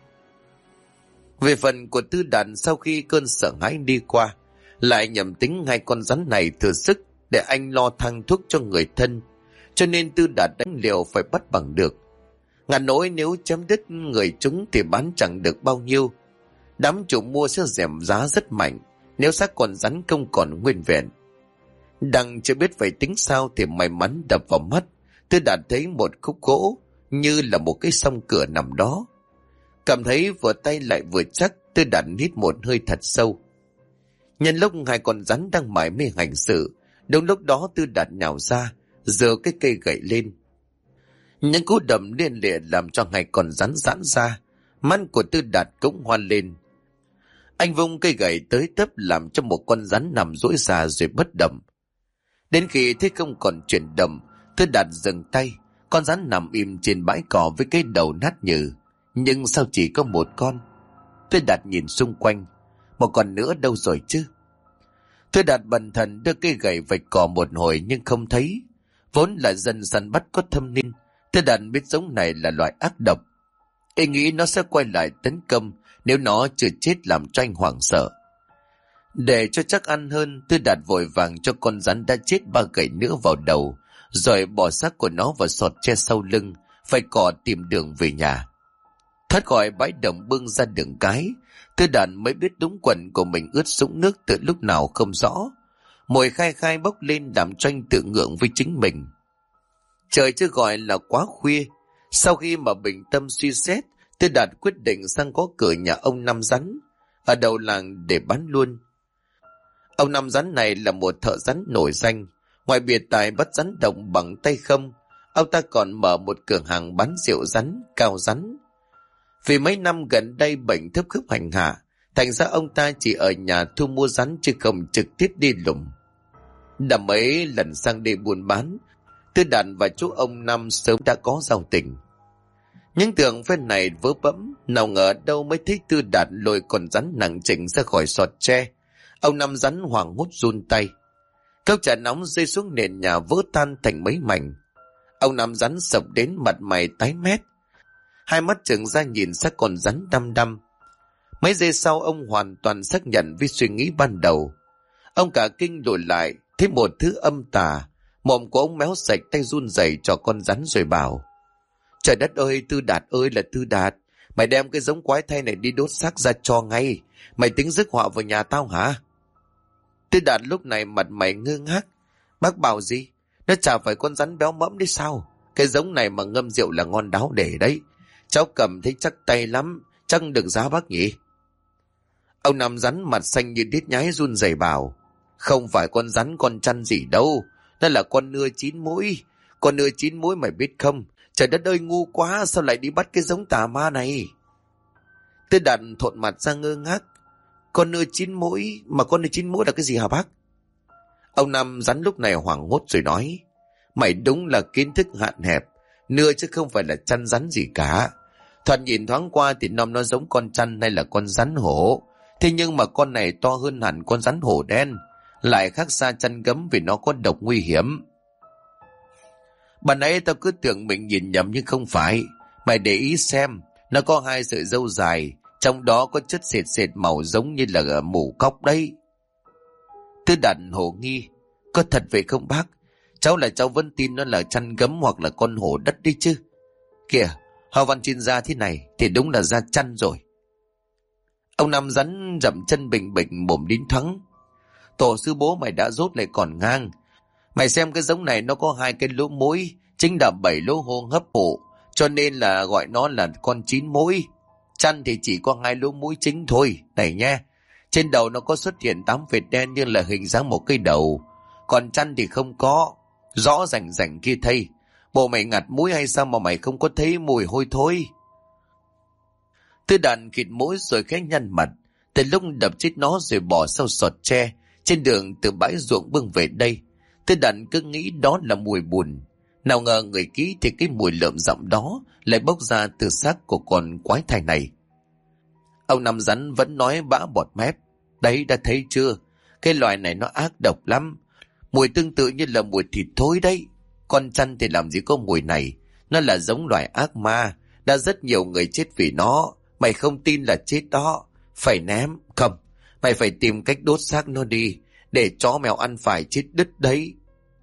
Về phần của Tư Đạt, sau khi cơn sợ hãi đi qua, lại nhầm tính hai con rắn này thừa sức để anh lo thang thuốc cho người thân, cho nên Tư Đạt đánh liều phải bắt bằng được. Ngàn nỗi nếu chém đứt người chúng thì bán chẳng được bao nhiêu. Đám chủ mua sẽ dèm giá rất mạnh nếu xác con rắn không còn nguyên vẹn. Đang chưa biết phải tính sao thì may mắn đập vào mắt, Tư Đạt thấy một khúc gỗ như là một cái song cửa nằm đó. Cảm thấy vừa tay lại vừa chắc, Tư Đạt hít một hơi thật sâu. Nhân lúc hai con rắn đang mải mê hành sự, đúng lúc đó Tư Đạt nhào ra, giơ cái cây gậy lên. Những cú đầm liên lịa làm cho hai con rắn giãn ra, mắt của Tư Đạt cũng hoan lên. Anh vung cây gậy tới tấp làm cho một con rắn nằm duỗi ra rồi bất động. Đến khi thấy không còn chuyển động, Tư Đạt dừng tay. Con rắn nằm im trên bãi cỏ với cái đầu nát nhừ. Nhưng sao chỉ có một con? Tư Đạt nhìn xung quanh, một con nữa đâu rồi chứ? Tư Đạt bần thần đưa cây gậy vạch cỏ một hồi nhưng không thấy. Vốn là dân săn bắt có thâm niên, Tư Đạt biết giống này là loại ác độc. Ý nghĩ nó sẽ quay lại tấn công nếu nó chưa chết, làm cho anh hoảng sợ. Để cho chắc ăn hơn, Tư Đạt vội vàng cho con rắn đã chết 3 gậy nữa vào đầu, rồi bỏ xác của nó vào sọt tre sau lưng, phải cỏ tìm đường về nhà. Thoát khỏi bãi đồng bưng ra đường cái, Tư Đạt mới biết đúng quần của mình ướt sũng nước từ lúc nào không rõ. Mùi khai khai bốc lên làm cho anh tự ngượng với chính mình. Trời chưa gọi là quá khuya, sau khi mà bình tâm suy xét, Tư Đạt quyết định sang gõ cửa nhà ông Năm Rắn ở đầu làng để bán luôn. Ông Năm Rắn này là một thợ rắn nổi danh, ngoài biệt tài bắt rắn độc bằng tay không, ông ta còn mở một cửa hàng bán rượu rắn, cao rắn. Vì mấy năm gần đây bệnh thấp khớp hành hạ, thành ra ông ta chỉ ở nhà thu mua rắn chứ không trực tiếp đi lùng. Đã mấy lần sang đây buôn bán, Tư Đạt và chú ông Năm sớm đã có giao tình. Những tưởng phen này vớ bẫm, nào ngờ đâu mới thấy Tư Đạt lôi con rắn nặng chỉnh ra khỏi sọt tre. Ông Năm Rắn hoảng hốt run tay. Cốc trà nóng rơi xuống nền nhà vỡ tan thành mấy mảnh. Ông Năm Rắn sập đến mặt mày tái mét, hai mắt trừng ra nhìn xác con rắn đăm đăm. Mấy giây sau ông hoàn toàn xác nhận với suy nghĩ ban đầu. Ông cả kinh lùi lại, thấy một thứ âm tà. Mồm của ông méo sạch, tay run rẩy cho con rắn rồi bảo: Trời đất ơi, Tư Đạt ơi là Tư Đạt, mày đem cái giống quái thai này đi đốt xác ra cho ngay. Mày tính rước họa vào nhà tao hả? Tư Đạt lúc này mặt mày ngơ ngác. Bác bảo gì? Nó chả phải con rắn béo mẫm đấy sao? Cái giống này mà ngâm rượu là ngon đáo để đấy. Cháu cầm thấy chắc tay lắm, chắc được giá bác nhỉ? Ông Năm Rắn mặt xanh như đít nhái run rẩy bảo: Không phải con rắn con chăn gì đâu, nó là con nưa 9 mũi. Con nưa 9 mũi mày biết không? Trời đất ơi, ngu quá, sao lại đi bắt cái giống tà ma này? Tư Đạt thộn mặt ra ngơ ngác. Con nưa 9 mũi, mà con nưa 9 mũi là cái gì hả bác? Ông Năm Rắn lúc này hoảng hốt rồi nói: Mày đúng là kiến thức hạn hẹp, nưa chứ không phải là chăn rắn gì cả. Thoạt nhìn thoáng qua thì nó giống con chăn hay là con rắn hổ. Thế nhưng mà con này to hơn hẳn con rắn hổ đen, lại khác xa chăn gấm vì nó có độc nguy hiểm. Bà nãy tao cứ tưởng mình nhìn nhầm nhưng không phải. Mày để ý xem, nó có 2 sợi râu dài, trong đó có chất sệt sệt màu giống như là mủ cóc đấy. Tư Đạt hổ nghi: Có thật vậy không bác? Cháu vẫn tin nó là chăn gấm hoặc là con hổ đất đi chứ. Kìa, hoa văn trên da thế này thì đúng là da chăn rồi. Ông Năm Rắn dậm chân bình bịch mồm đính thắng. Tổ sư bố mày đã rốt lại còn ngang. Mày xem cái giống này nó có 2 cái lỗ mũi, chính là 7 lỗ hô hấp hộ, cho nên là gọi nó là con 9 mũi. Chăn thì chỉ có 2 lỗ mũi chính thôi, này nha. Trên đầu nó có xuất hiện 8 vệt đen như là hình dáng một cây đầu, còn chăn thì không có, rõ rành rành kia thây. Bộ mày ngạt mũi hay sao mà mày không có thấy mùi hôi thối? Tư Đàn khịt mũi rồi khẽ nhăn mặt. Từ lúc đập chết nó rồi bỏ sau sọt tre trên đường từ bãi ruộng bưng về đây, Tư Đàn cứ nghĩ đó là mùi bùn. Nào ngờ người kỹ thì cái mùi lợm giọng đó lại bốc ra từ xác của con quái thai này. Ông Năm Rắn vẫn nói bã bọt mép. Đấy, đã thấy chưa? Cái loài này nó ác độc lắm. Mùi tương tự như là mùi thịt thối đấy. Con chăn thì làm gì có mùi này. Nó là giống loài ác ma. Đã rất nhiều người chết vì nó. Mày không tin là chết đó. Phải ném. Không, mày phải tìm cách đốt xác nó đi, để chó mèo ăn phải chết đứt đấy.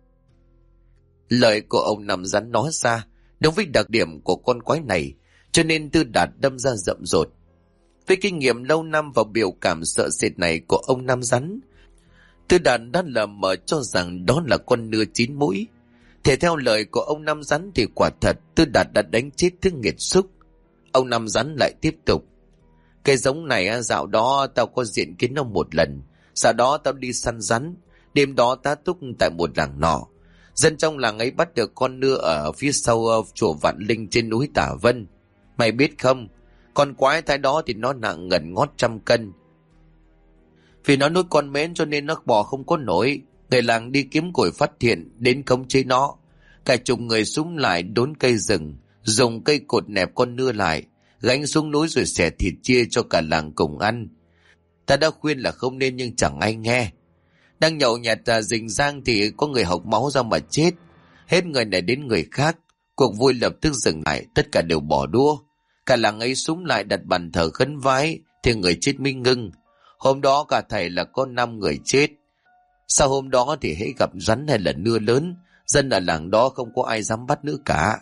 Lời của ông Năm Rắn nói ra đúng với đặc điểm của con quái này, cho nên Tư Đạt đâm ra rậm rột. Với kinh nghiệm lâu năm và biểu cảm sợ sệt này của ông Năm Rắn, Tư Đạt đã lờ mờ cho rằng đó là con nưa 9 mũi. Thể theo lời của ông Năm Rắn thì quả thật Tư Đạt đã đánh chết thứ nghiệt xúc. Ông Năm Rắn lại tiếp tục. Cái giống này dạo đó tao có diện kiến nó một lần. Sau đó tao đi săn rắn. Đêm đó tá túc tại một làng nọ. Dân trong làng ấy bắt được con nưa ở phía sau chùa Vạn Linh trên núi Tả Vân. Mày biết không, con quái thai đó thì nó nặng gần ngót 100 cân. Vì nó nuôi con mến cho nên nó bò không có nổi. Người làng đi kiếm củi phát hiện đến khống chế nó. Cả chục người súng lại đốn cây rừng, dùng cây cột nẹp con nưa lại, gánh xuống núi rồi xẻ thịt chia cho cả làng cùng ăn. Ta đã khuyên là không nên nhưng chẳng ai nghe. Đang nhậu nhẹt rình rang thì có người hộc máu ra mà chết. Hết người này đến người khác, cuộc vui lập tức dừng lại, tất cả đều bỏ đua. Cả làng ấy súng lại đặt bàn thờ khấn vái thì người chết mới ngưng. Hôm đó cả thầy là có 5 người chết. Sau hôm đó thì hễ gặp rắn hay là nưa lớn, dân ở làng đó không có ai dám bắt nữa cả.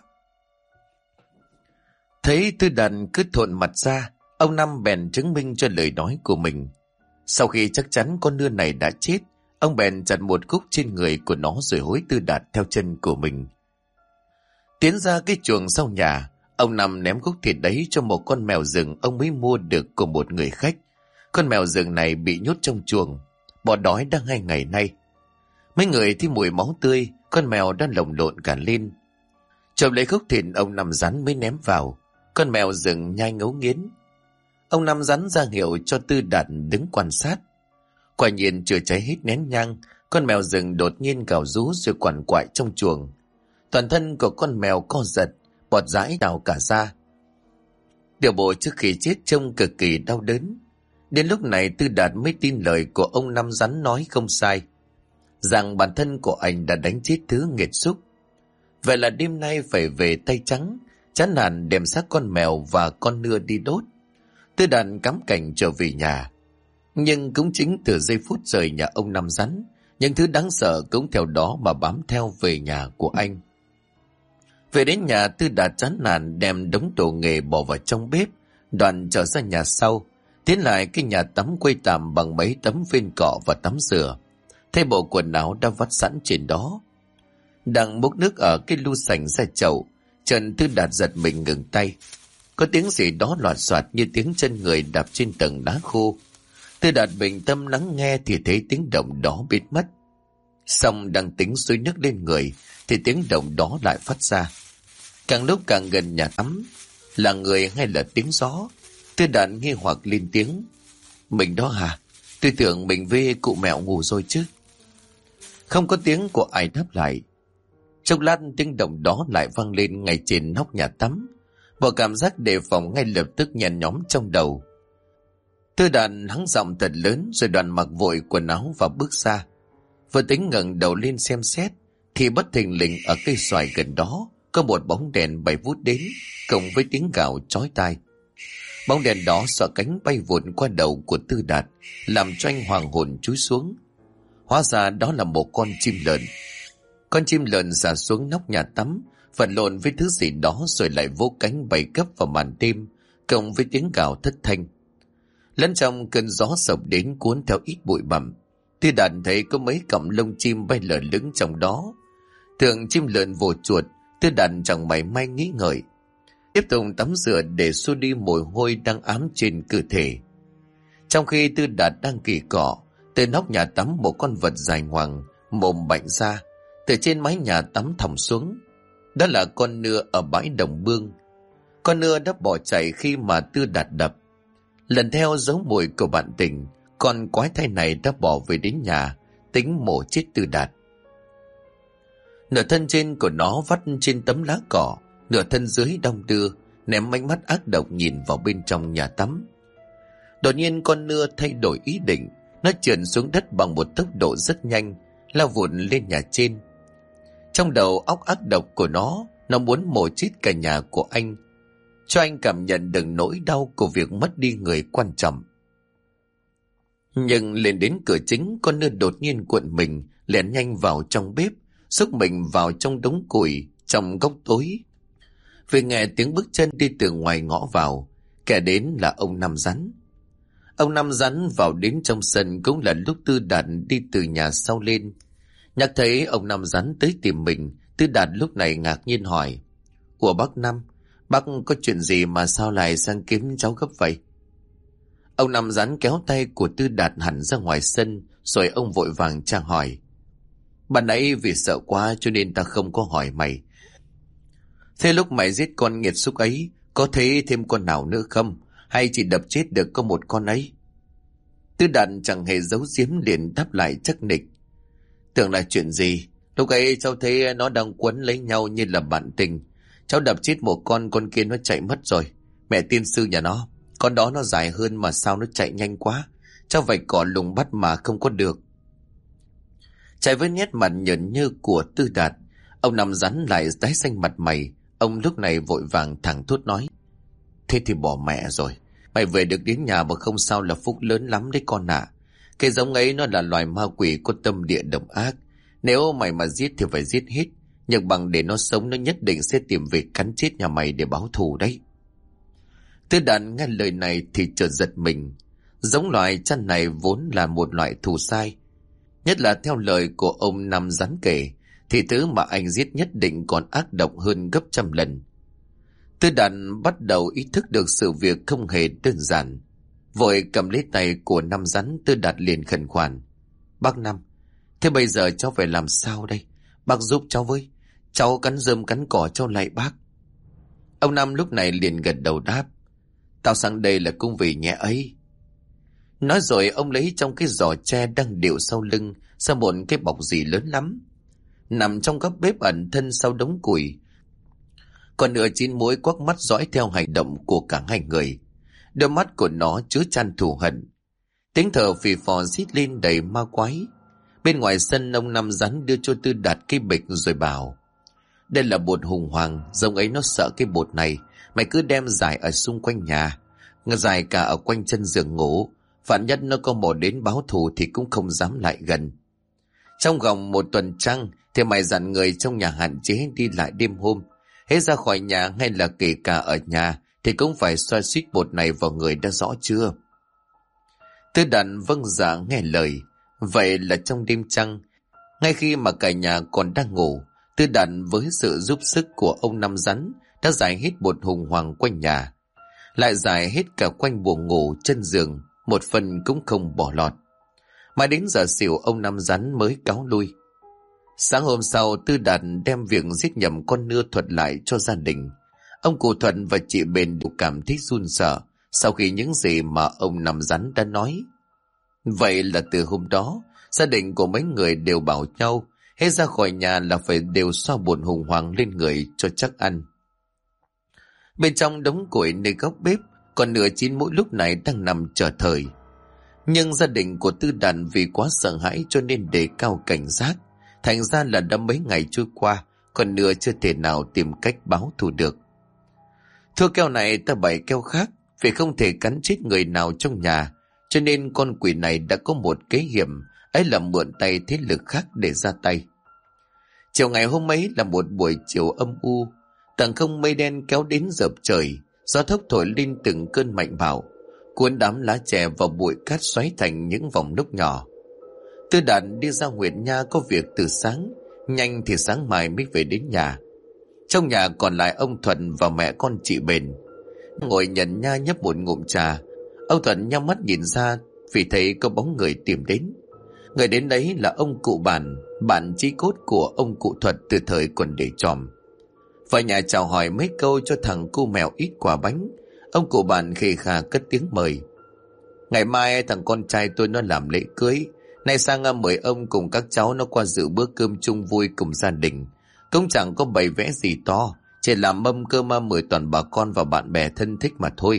Thấy Tư Đàn cứ thộn mặt ra, ông Năm bèn chứng minh cho lời nói của mình. Sau khi chắc chắn con nưa này đã chết, ông bèn chặt một khúc trên người của nó rồi hối Tư Đạt theo chân của mình. Tiến ra cái chuồng sau nhà, ông Năm ném khúc thịt đấy cho một con mèo rừng ông mới mua được của một người khách. Con mèo rừng này bị nhốt trong chuồng, bỏ đói đã 2 ngày nay. Mấy người thấy mùi máu tươi, con mèo đã lồng lộn cả lên. Chộp lấy khúc thịt ông Năm Rắn mới ném vào. Con mèo rừng nhai ngấu nghiến. Ông Năm Rắn ra hiệu cho Tư Đạt đứng quan sát. Quả nhiên chưa cháy hết nén nhang, con mèo rừng đột nhiên gào rú rồi quằn quại trong chuồng. Toàn thân của con mèo co giật, bọt dãi đào cả ra. Điều bộ trước khi chết trông cực kỳ đau đớn. Đến lúc này Tư Đạt mới tin lời của ông Năm Rắn nói không sai, rằng bản thân của anh đã đánh chết thứ nghiệt xúc. Vậy là đêm nay phải về tay trắng, chán nản đem xác con mèo và con nưa đi đốt. Tư Đạt cắm cảnh trở về nhà. Nhưng cũng chính từ giây phút rời nhà ông Năm Rắn, những thứ đáng sợ cũng theo đó mà bám theo về nhà của anh. Về đến nhà, Tư Đạt chán nản đem đống đồ nghề bỏ vào trong bếp, đoạn trở ra nhà sau, tiến lại cái nhà tắm quây tạm bằng mấy tấm phên cọ và tắm rửa. Thay bộ quần áo đã vắt sẵn trên đó. Đang múc nước ở cái lu sành ra chậu, Trần Tư Đạt giật mình ngừng tay. Có tiếng gì đó loạt soạt như tiếng chân người đạp trên tầng đá khô. Tư Đạt bình tâm lắng nghe thì thấy tiếng động đó biến mất. Xong đang tính xối nước lên người thì tiếng động đó lại phát ra. Càng lúc càng gần nhà tắm, là người hay là tiếng gió? Tư Đạt nghi hoặc lên tiếng. Mình đó hả? Tôi tưởng mình với cụ mẹo ngủ rồi chứ. Không có tiếng của ai đáp lại. Chốc lát tiếng động đó lại vang lên ngay trên nóc nhà tắm. Một cảm giác đề phòng ngay lập tức nhăn nhóm trong đầu. Tư Đạt hắng giọng thật lớn rồi đoàn mặc vội quần áo và bước ra. Vừa tính ngẩng đầu lên xem xét thì bất thình lình ở cây xoài gần đó có một bóng đèn bay vút đến, cộng với tiếng gào chói tai. Bóng đèn đó xõa cánh bay vụn qua đầu của Tư Đạt, làm cho anh hoàng hồn chúi xuống. Hóa ra đó là một con chim lợn. Con chim lợn xả xuống nóc nhà tắm vật lộn với thứ gì đó rồi lại vỗ cánh bay gấp vào màn đêm, cộng với tiếng gào thất thanh. Lẫn trong cơn gió sộc đến cuốn theo ít bụi bặm, Tư Đạt thấy có mấy cọng lông chim bay lờ lững trong đó. Tưởng chim lượn vồ chuột, Tư Đạt chẳng mảy may nghĩ ngợi, tiếp tục tắm rửa để xua đi mồ hôi đang ám trên cơ thể. Trong khi Tư Đạt đang kỳ cọ, từ nóc nhà tắm một con vật dài ngoằng, mồm bạnh ra, từ trên mái nhà tắm thòng xuống. Đó là con nưa ở bãi đồng bương. Con nưa đã bỏ chạy khi mà Tư Đạt đập. Lần theo dấu mồi của bạn tình, con quái thai này đã bỏ về đến nhà, tính mổ chết Tư Đạt. Nửa thân trên của nó vắt trên tấm lá cỏ, nửa thân dưới đong đưa, ném ánh mắt ác độc nhìn vào bên trong nhà tắm. Đột nhiên con nưa thay đổi ý định, nó trườn xuống đất bằng một tốc độ rất nhanh, lao vụn lên nhà trên. Trong đầu óc ác độc của nó muốn mổ chết cả nhà của anh, cho anh cảm nhận được nỗi đau của việc mất đi người quan trọng. Nhưng lên đến cửa chính, con nưa đột nhiên cuộn mình, lẻn nhanh vào trong bếp, xúc mình vào trong đống củi trong góc tối. Vì nghe tiếng bước chân đi từ ngoài ngõ vào, kẻ đến là ông Năm Rắn. Ông Năm Rắn vào đến trong sân cũng là lúc Tư Đạt đi từ nhà sau lên. Nhắc thấy ông Năm Rắn tới tìm mình, Tư Đạt lúc này ngạc nhiên hỏi: "Ủa bác Năm, bác có chuyện gì mà sao lại sang kiếm cháu gấp vậy?" Ông Năm Rắn kéo tay của Tư Đạt hẳn ra ngoài sân, rồi ông vội vàng tra hỏi: "Ban nãy vì sợ quá cho nên ta không có hỏi mày. Thế lúc mày giết con nghiệt xúc ấy, có thấy thêm con nào nữa không? Hay chỉ đập chết được có một con ấy?" Tư Đạt chẳng hề giấu giếm, liền đáp lại chắc nịch: "Tưởng là chuyện gì? Lúc ấy cháu thấy nó đang quấn lấy nhau như là bạn tình. Cháu đập chết một con kia nó chạy mất rồi. Mẹ tiên sư nhà nó, con đó nó dài hơn mà sao nó chạy nhanh quá. Cháu vạch cỏ lùng bắt mà không có được." Chạy với nét mặt nhợn nhơ của Tư Đạt, ông Năm Rắn lại tái xanh mặt mày. Ông lúc này vội vàng thẳng thốt nói: "Thế thì bỏ mẹ rồi. Mày về được đến nhà mà không sao là phúc lớn lắm đấy con ạ. Cái giống ấy nó là loài ma quỷ có tâm địa độc ác. Nếu mày mà giết thì phải giết hết. Nhưng bằng để nó sống, nó nhất định sẽ tìm về cắn chết nhà mày để báo thù đấy." Tư Đạt nghe lời này thì chợt giật mình. Giống loài chăn này vốn là một loại thù sai. Nhất là theo lời của ông Năm Rắn kể, thì thứ mà anh giết nhất định còn ác độc hơn gấp trăm lần. Tư Đạt bắt đầu ý thức được sự việc không hề đơn giản. Vội cầm lấy tay của Năm Rắn, Tư Đạt liền khẩn khoản: "Bác Năm, thế bây giờ cháu phải làm sao đây? Bác giúp cháu với. Cháu cắn rơm cắn cỏ cho lại bác." Ông Năm lúc này liền gật đầu đáp: "Tao sang đây là cũng vì nhẹ ấy." Nói rồi ông lấy trong cái giỏ tre đang đệu sau lưng ra một cái bọc gì lớn lắm. Nằm trong góc bếp ẩn thân sau đống củi, còn nửa chín muối quắc mắt dõi theo hành động của cả hai người. Đôi mắt của nó chứa chan thù hận. Tiếng thở phì phò rít lên đầy ma quái. Bên ngoài sân, ông Năm Rắn đưa cho Tư Đạt cái bịch rồi bảo: "Đây là bột hùng hoàng, giống ấy nó sợ cái bột này. Mày cứ đem rải ở xung quanh nhà, rải cả ở quanh chân giường ngủ. Vạn nhất nó có mò đến báo thù thì cũng không dám lại gần. Trong vòng một tuần trăng thì mày dặn người trong nhà hạn chế đi lại đêm hôm. Hết ra khỏi nhà hay là kể cả ở nhà thì cũng phải xoa xít bột này vào người, đã rõ chưa?" Tư Đạt vâng dạ nghe lời. Vậy là trong đêm trăng, ngay khi mà cả nhà còn đang ngủ, Tư Đạt với sự giúp sức của ông Năm Rắn đã rải hết bột hùng hoàng quanh nhà, lại rải hết cả quanh buồng ngủ, chân giường, một phần cũng không bỏ lọt. Mà đến giờ xỉu, ông Năm Rắn mới cáo lui. Sáng hôm sau, Tư Đạt đem việc giết nhầm con nưa thuật lại cho gia đình. Ông cụ Thuận và chị Bền đều cảm thấy run sợ sau khi những gì mà ông Năm Rắn đã nói. Vậy là từ hôm đó, gia đình của mấy người đều bảo nhau hết ra khỏi nhà là phải đều xoa bột hùng hoàng lên người cho chắc ăn. Bên trong đống củi nơi góc bếp, còn nửa chín muỗi lúc này đang nằm chờ thời. Nhưng gia đình của Tư Đạt vì quá sợ hãi cho nên đề cao cảnh giác. Thành ra là đã mấy ngày trôi qua, còn nửa chưa thể nào tìm cách báo thù được. Thua keo này ta bày keo khác, vì không thể cắn chết người nào trong nhà, cho nên con quỷ này đã có một kế hiểm, ấy là mượn tay thế lực khác để ra tay. Chiều ngày hôm ấy là một buổi chiều âm u, tầng không mây đen kéo đến dợp trời, gió thốc thổi lên từng cơn mạnh bạo, cuốn đám lá chè vào bụi cát xoáy thành những vòng núc nhỏ. Tư Đạt đi ra huyện nha có việc từ sáng, nhanh thì sáng mai mới về đến nhà. Trong nhà còn lại ông Thuận và mẹ con chị Bền. Ngồi nhận nha nhấp một ngụm trà, ông Thuận nhắm mắt nhìn ra vì thấy có bóng người tìm đến. Người đến đấy là ông cụ Bản, bạn chí cốt của ông cụ Thuật từ thời còn để tròm. Vào nhà chào hỏi mấy câu cho thằng cu mèo ít quả bánh, ông cụ Bản khề khà cất tiếng mời. Ngày mai thằng con trai tôi nó làm lễ cưới, nay sang mời ông cùng các cháu nó qua dự bữa cơm chung vui cùng gia đình. Cũng chẳng có bày vẽ gì to, chỉ làm mâm cơm mời toàn bà con và bạn bè thân thích mà thôi.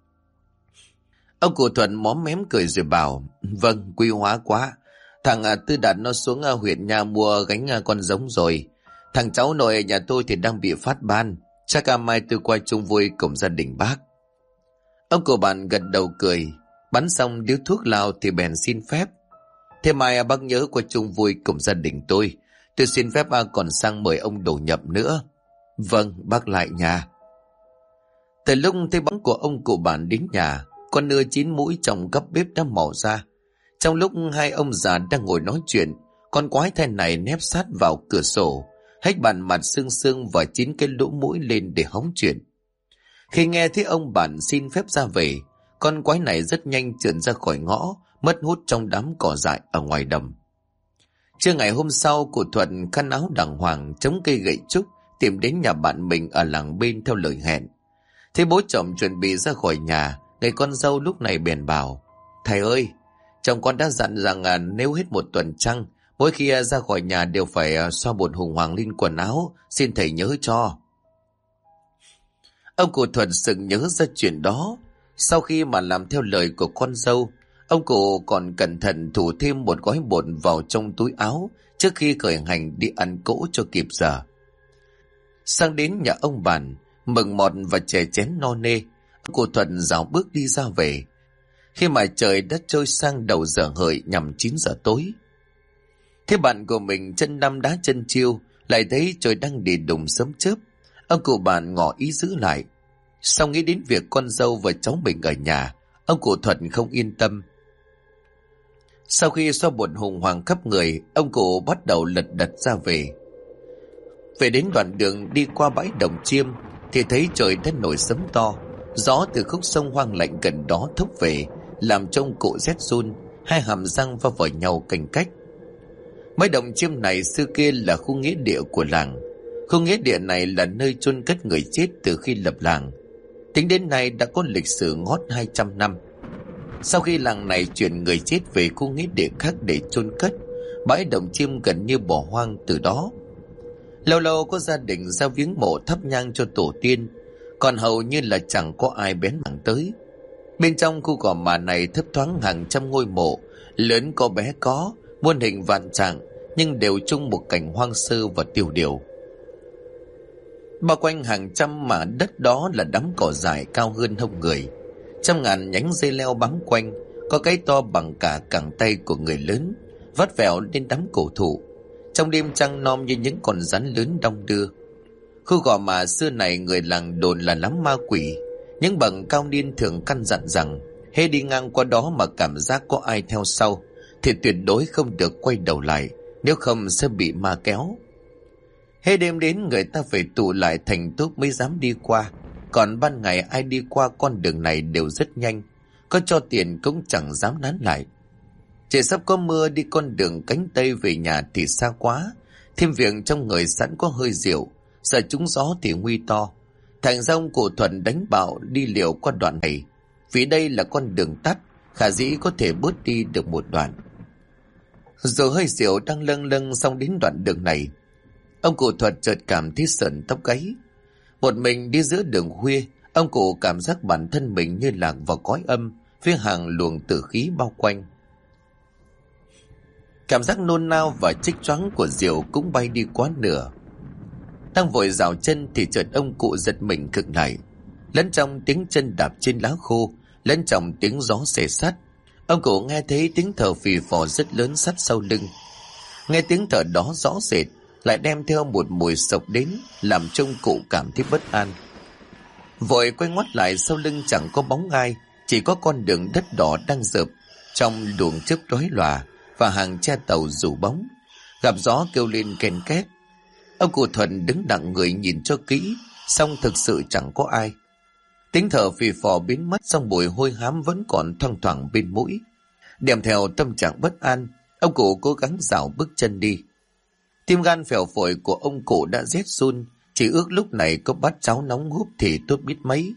Ông cụ Thuận móm mém cười rồi bảo, vâng, quý hóa quá. Thằng Tư Đạt nó xuống huyện nha mua gánh con giống rồi. Thằng cháu nội nhà tôi thì đang bị phát ban, chắc mai tôi qua chung vui cùng gia đình bác. Ông cụ Bản gật đầu cười, bắn xong điếu thuốc lào thì bèn xin phép. Thế mai bác nhớ qua chung vui cùng gia đình tôi xin phép còn sang mời ông đổ nhậm nữa. Vâng, bác lại nhà. Từ lúc thấy bóng của ông cụ Bản đến nhà, con nưa chín mũi trong góc bếp đã mò ra. Trong lúc hai ông già đang ngồi nói chuyện, con quái thai này nép sát vào cửa sổ, hách bàn mặt sưng sưng và chín cái lỗ mũi lên để hóng chuyện. Khi nghe thấy ông Bản xin phép ra về, con quái này rất nhanh trườn ra khỏi ngõ, mất hút trong đám cỏ dại ở ngoài đầm. Trưa ngày hôm sau, cụ Thuận khăn áo đàng hoàng chống cây gậy trúc tìm đến nhà bạn mình ở làng bên theo lời hẹn. Thấy bố chồng chuẩn bị ra khỏi nhà, người con dâu lúc này bèn bảo, thầy ơi, chồng con đã dặn rằng nếu hết một tuần trăng, mỗi khi ra khỏi nhà đều phải xoa bột hùng hoàng lên quần áo, xin thầy nhớ cho. Ông cụ Thuận sực nhớ ra chuyện đó. Sau khi mà làm theo lời của con dâu, ông cụ còn cẩn thận thủ thêm một gói bột vào trong túi áo trước khi khởi hành đi ăn cỗ cho kịp giờ. Sang đến nhà ông Bản, mừng mọt và chè chén no nê, ông cụ Thuận rảo bước đi ra về. Khi mà trời đã trôi sang đầu giờ hợi nhằm 9 giờ tối. Thế bạn của mình chân đăm đá chân chiêu, lại thấy trời đang đi đùng sớm chớp. Ông cụ Bản ngỏ ý giữ lại. Sau nghĩ đến việc con dâu và cháu mình ở nhà, ông cụ Thuận không yên tâm. Sau khi xoa bột hùng hoàng khắp người, ông cụ bắt đầu lật đật ra về. Về đến đoạn đường đi qua bãi đồng chiêm thì thấy trời đã nổi sấm to. Gió từ khúc sông hoang lạnh gần đó thốc về, làm cho ông cụ rét run, hai hàm răng va vào nhau cành cách. Bãi đồng chiêm này xưa kia là khu nghĩa địa của làng. Khu nghĩa địa này là nơi chôn cất người chết từ khi lập làng. Tính đến nay đã có lịch sử ngót 200 năm. Sau khi làng này chuyển người chết về khu nghĩa địa khác để chôn cất, bãi đồng chiêm gần như bỏ hoang từ đó. Lâu lâu có gia đình ra viếng mộ thắp nhang cho tổ tiên, còn hầu như là chẳng có ai bén mảng tới. Bên trong khu cỏ mả này thấp thoáng hàng trăm ngôi mộ, lớn có bé có, muôn hình vạn trạng, nhưng đều chung một cảnh hoang sơ và tiêu điều. Bao quanh hàng trăm mả đất đó là đám cỏ dại cao hơn hông người, trăm ngàn nhánh dây leo bám quanh, có cái to bằng cả cẳng tay của người lớn, vắt vẻo lên đám cổ thụ. Trong đêm trăng non như những con rắn lớn đong đưa. Khu gò mả xưa này người làng đồn là lắm ma quỷ. Những bậc cao niên thường căn dặn rằng hễ đi ngang qua đó mà cảm giác có ai theo sau thì tuyệt đối không được quay đầu lại, nếu không sẽ bị ma kéo. Hễ đêm đến người ta phải tụ lại thành tốp mới dám đi qua, còn ban ngày ai đi qua con đường này đều rất nhanh, có cho tiền cũng chẳng dám nán lại. Trời sắp có mưa, đi con đường cánh tây về nhà thì xa quá, thêm việc trong người sẵn có hơi rượu, sợ trúng gió thì nguy to. Thành ra ông cụ Thuận đánh bạo đi liều qua đoạn này, vì đây là con đường tắt, khả dĩ có thể bớt đi được một đoạn. Rồi hơi rượu đang lâng lâng xong đến đoạn đường này, ông cụ Thuận chợt cảm thấy sởn tóc gáy. Một mình đi giữa đường khuya, ông cụ cảm giác bản thân mình như lạc vào cõi âm, với hàng luồng tử khí bao quanh. Cảm giác nôn nao và chích choáng của rượu cũng bay đi quá nửa. Đang vội dạo chân thì chợt ông cụ giật mình khựng lại. Lẫn trong tiếng chân đạp trên lá khô, lẫn trong tiếng gió xề sắt, ông cụ nghe thấy tiếng thở phì phò rất lớn sát sau lưng. Nghe tiếng thở đó rõ rệt, lại đem theo một mùi sộc đến, làm trông cụ cảm thấy bất an. Vội quay ngoắt lại, sau lưng chẳng có bóng ai, chỉ có con đường đất đỏ đang rợp trong luồng chớp lóe lòa và hàng tre tàu rủ bóng, gặp gió kêu lên ken két. Ông cụ Thuần đứng đặng người nhìn cho kỹ, song thực sự chẳng có ai. Tiếng thở phì phò biến mất, song mùi hôi hám vẫn còn thoang thoảng bên mũi. Đem theo tâm trạng bất an, ông cụ cố gắng dạo bước chân đi. Tim gan phèo phổi của ông cụ đã rét run, chỉ ước lúc này có bát cháo nóng húp thì tốt biết mấy.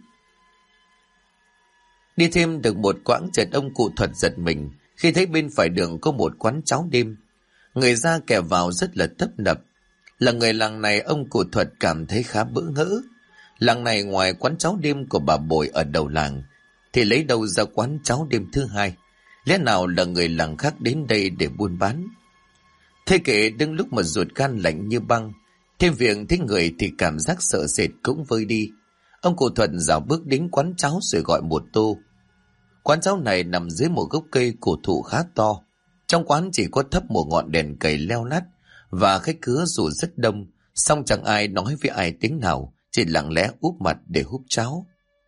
Đi thêm được một quãng, chợt ông cụ Thuật giật mình khi thấy bên phải đường có một quán cháo đêm. Người ra kẻ vào rất là tấp nập. Là người làng này, ông cụ Thuật cảm thấy khá bỡ ngỡ. Làng này ngoài quán cháo đêm của bà Bồi ở đầu làng thì lấy đâu ra quán cháo đêm thứ hai? Lẽ nào là người làng khác đến đây để buôn bán? Thế kệ đứng lúc mà ruột gan lạnh như băng, thêm việc thấy người thì cảm giác sợ sệt cũng vơi đi. Ông cụ Thuận dạo bước đến quán cháo rồi gọi một tô. Quán cháo này nằm dưới một gốc cây cổ thụ khá to. Trong quán chỉ có thắp một ngọn đèn cầy leo lắt, và khách khứa dù rất đông, song chẳng ai nói với ai tiếng nào, chỉ lặng lẽ úp mặt để húp cháo.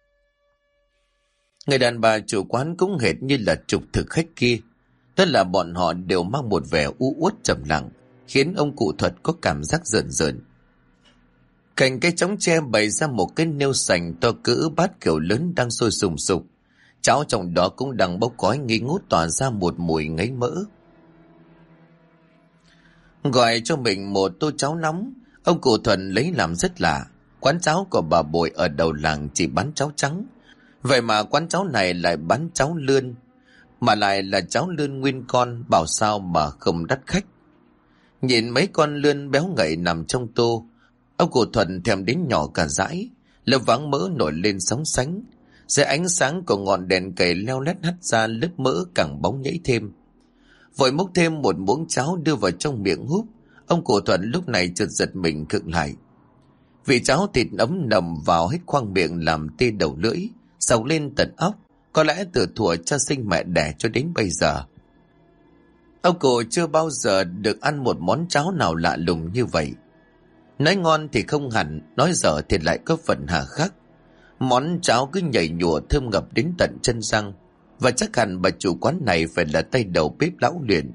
Người đàn bà chủ quán cũng hệt như là trục thực khách kia, tức là bọn họ đều mang một vẻ u uất trầm lặng, khiến ông cụ Thuật có cảm giác rợn rợn. Cạnh cái chõng tre bày ra một cái nêu sành to cỡ bát kiểu lớn đang sôi sùng sục. Cháo trong đó cũng đang bốc khói nghi ngút, tỏa ra một mùi ngấy mỡ. Gọi cho mình một tô cháo nóng, ông cụ Thuần lấy làm rất lạ. Quán cháo của bà Bồi ở đầu làng chỉ bán cháo trắng, vậy mà quán cháo này lại bán cháo lươn, mà lại là cháo lươn nguyên con, bảo sao mà không đắt khách. Nhìn mấy con lươn béo ngậy nằm trong tô, ông cụ Thuần thèm đến nhỏ cả dãi. Lớp váng mỡ nổi lên sóng sánh, dưới ánh sáng của ngọn đèn cầy leo lét hắt ra, lớp mỡ càng bóng nhảy thêm. Vội múc thêm một muỗng cháo đưa vào trong miệng húp. Ông cụ Thuần lúc này chợt giật mình khựng lại. Vị cháo thịt ấm nằm vào hết khoang miệng, làm tê đầu lưỡi, sầu lên tận óc. Có lẽ từ thuở cha sinh mẹ đẻ cho đến bây giờ, ông cụ chưa bao giờ được ăn một món cháo nào lạ lùng như vậy. Nói ngon thì không hẳn, nói dở thì lại có phần hà khắc. Món cháo cứ nhảy nhụa thơm ngập đến tận chân răng, và chắc hẳn bà chủ quán này phải là tay đầu bếp lão luyện,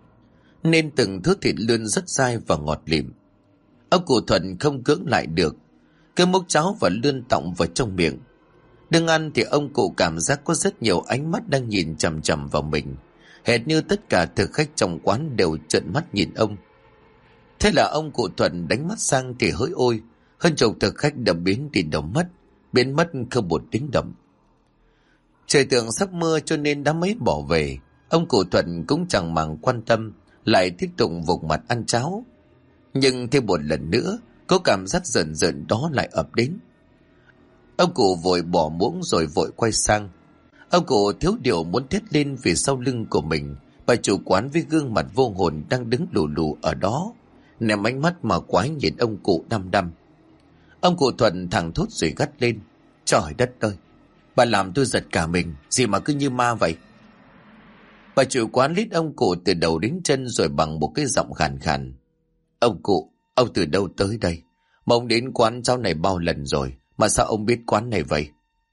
nên từng thớ thịt lươn rất dai và ngọt lịm. Ông cụ Thuần không cưỡng lại được, cứ múc cháo và lươn tọng vào trong miệng. Đừng ăn thì ông cụ cảm giác có rất nhiều ánh mắt đang nhìn chằm chằm vào mình, hệt như tất cả thực khách trong quán đều trợn mắt nhìn ông. Thế là ông cụ Thuần đánh mắt sang thì hỡi ôi, hơn chục thực khách đã biến đi đâu mất, biến mất không một tiếng động. Trời tưởng sắp mưa cho nên đám ấy bỏ về. Ông cụ Thuần cũng chẳng màng quan tâm, lại tiếp tục vụt mặt ăn cháo. Nhưng thêm một lần nữa, có cảm giác rợn rợn đó lại ập đến. Ông cụ vội bỏ muỗng rồi vội quay sang. Ông cụ thiếu điều muốn thét lên vì sau lưng của mình, bà chủ quán với gương mặt vô hồn đang đứng lù lù ở đó, ném ánh mắt mà quái nhìn ông cụ đăm đăm. Ông cụ Thuần thẳng thốt rồi gắt lên: Trời đất ơi, bà làm tôi giật cả mình, gì mà cứ như ma vậy? Bà chủ quán lít ông cụ từ đầu đến chân rồi bằng một cái giọng khàn khàn: Ông cụ, ông từ đâu tới đây? Mà ông đến quán cháu này bao lần rồi, mà sao ông biết quán này vậy?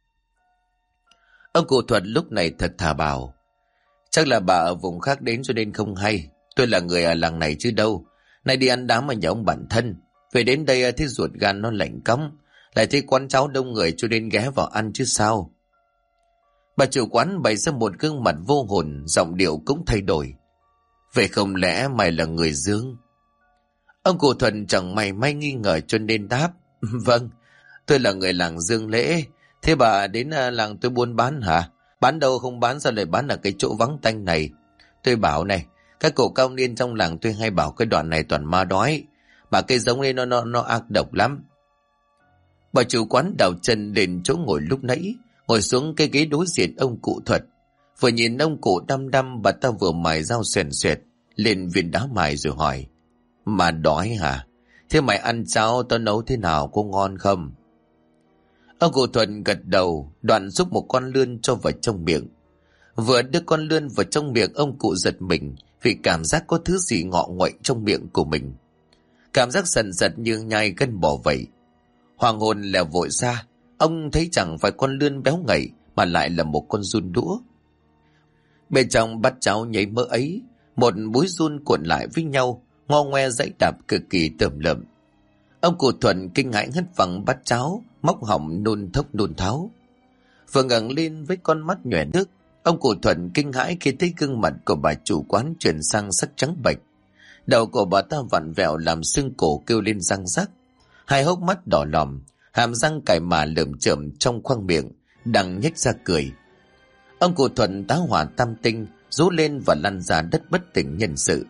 Ông cụ Thuật lúc này thật thà bảo: Chắc là bà ở vùng khác đến cho nên không hay. Tôi là người ở làng này chứ đâu. Nay đi ăn đám ở nhà ông bạn thân, về đến đây thấy ruột gan nó lạnh cóng, lại thấy quán cháu đông người cho nên ghé vào ăn chứ sao. Bà chủ quán bày ra một gương mặt vô hồn, giọng điệu cũng thay đổi: Vậy không lẽ mày là người Dương? Ông cụ Thuần chẳng mày may nghi ngờ cho nên đáp: Vâng, tôi là người làng Dương Lễ. Thế bà đến làng tôi buôn bán hả? Bán đâu không bán, sao lại bán ở cái chỗ vắng tanh này? Tôi bảo này, các cụ cao niên trong làng tôi hay bảo cái đoạn này toàn ma đói, mà cây giống này nó ác độc lắm. Bà chủ quán đào chân lên chỗ ngồi lúc nãy, ngồi xuống cái ghế đối diện ông cụ Thuật. Vừa nhìn ông cụ đăm đăm, bà ta vừa mài dao xoèn xoẹt lên viên đá mài rồi hỏi: Mà đói hả? Thế mày ăn cháo tao nấu thế nào, có ngon không? Ông cụ Thuần gật đầu, đoạn xúc một con lươn cho vào trong miệng. Vừa đưa con lươn vào trong miệng, ông cụ giật mình vì cảm giác có thứ gì ngọ nguậy trong miệng của mình. Cảm giác sần sật như nhai cân bò vậy. Hoàng hồn lèo vội ra, ông thấy chẳng phải con lươn béo ngậy mà lại là một con giun đũa. Bên trong bát cháo nhảy mỡ ấy, một búi giun cuộn lại với nhau, ngo ngoe dãy đạp cực kỳ tởm lợm. Ông cụ Thuận kinh hãi hất văng bát cháo, móc họng nôn thốc nôn tháo. Vừa ngẩng lên với con mắt nhoẻn nước, ông cụ Thuận kinh hãi khi thấy gương mặt của bà chủ quán chuyển sang sắc trắng bệch. Đầu của bà ta vặn vẹo làm xương cổ kêu lên răng rắc, hai hốc mắt đỏ lòm, hàm răng cài mà lởm chởm trong khoang miệng, đang nhếch ra cười. Ông cụ Thuận tá hỏa tam tinh, rú lên và lăn ra đất bất tỉnh nhân sự.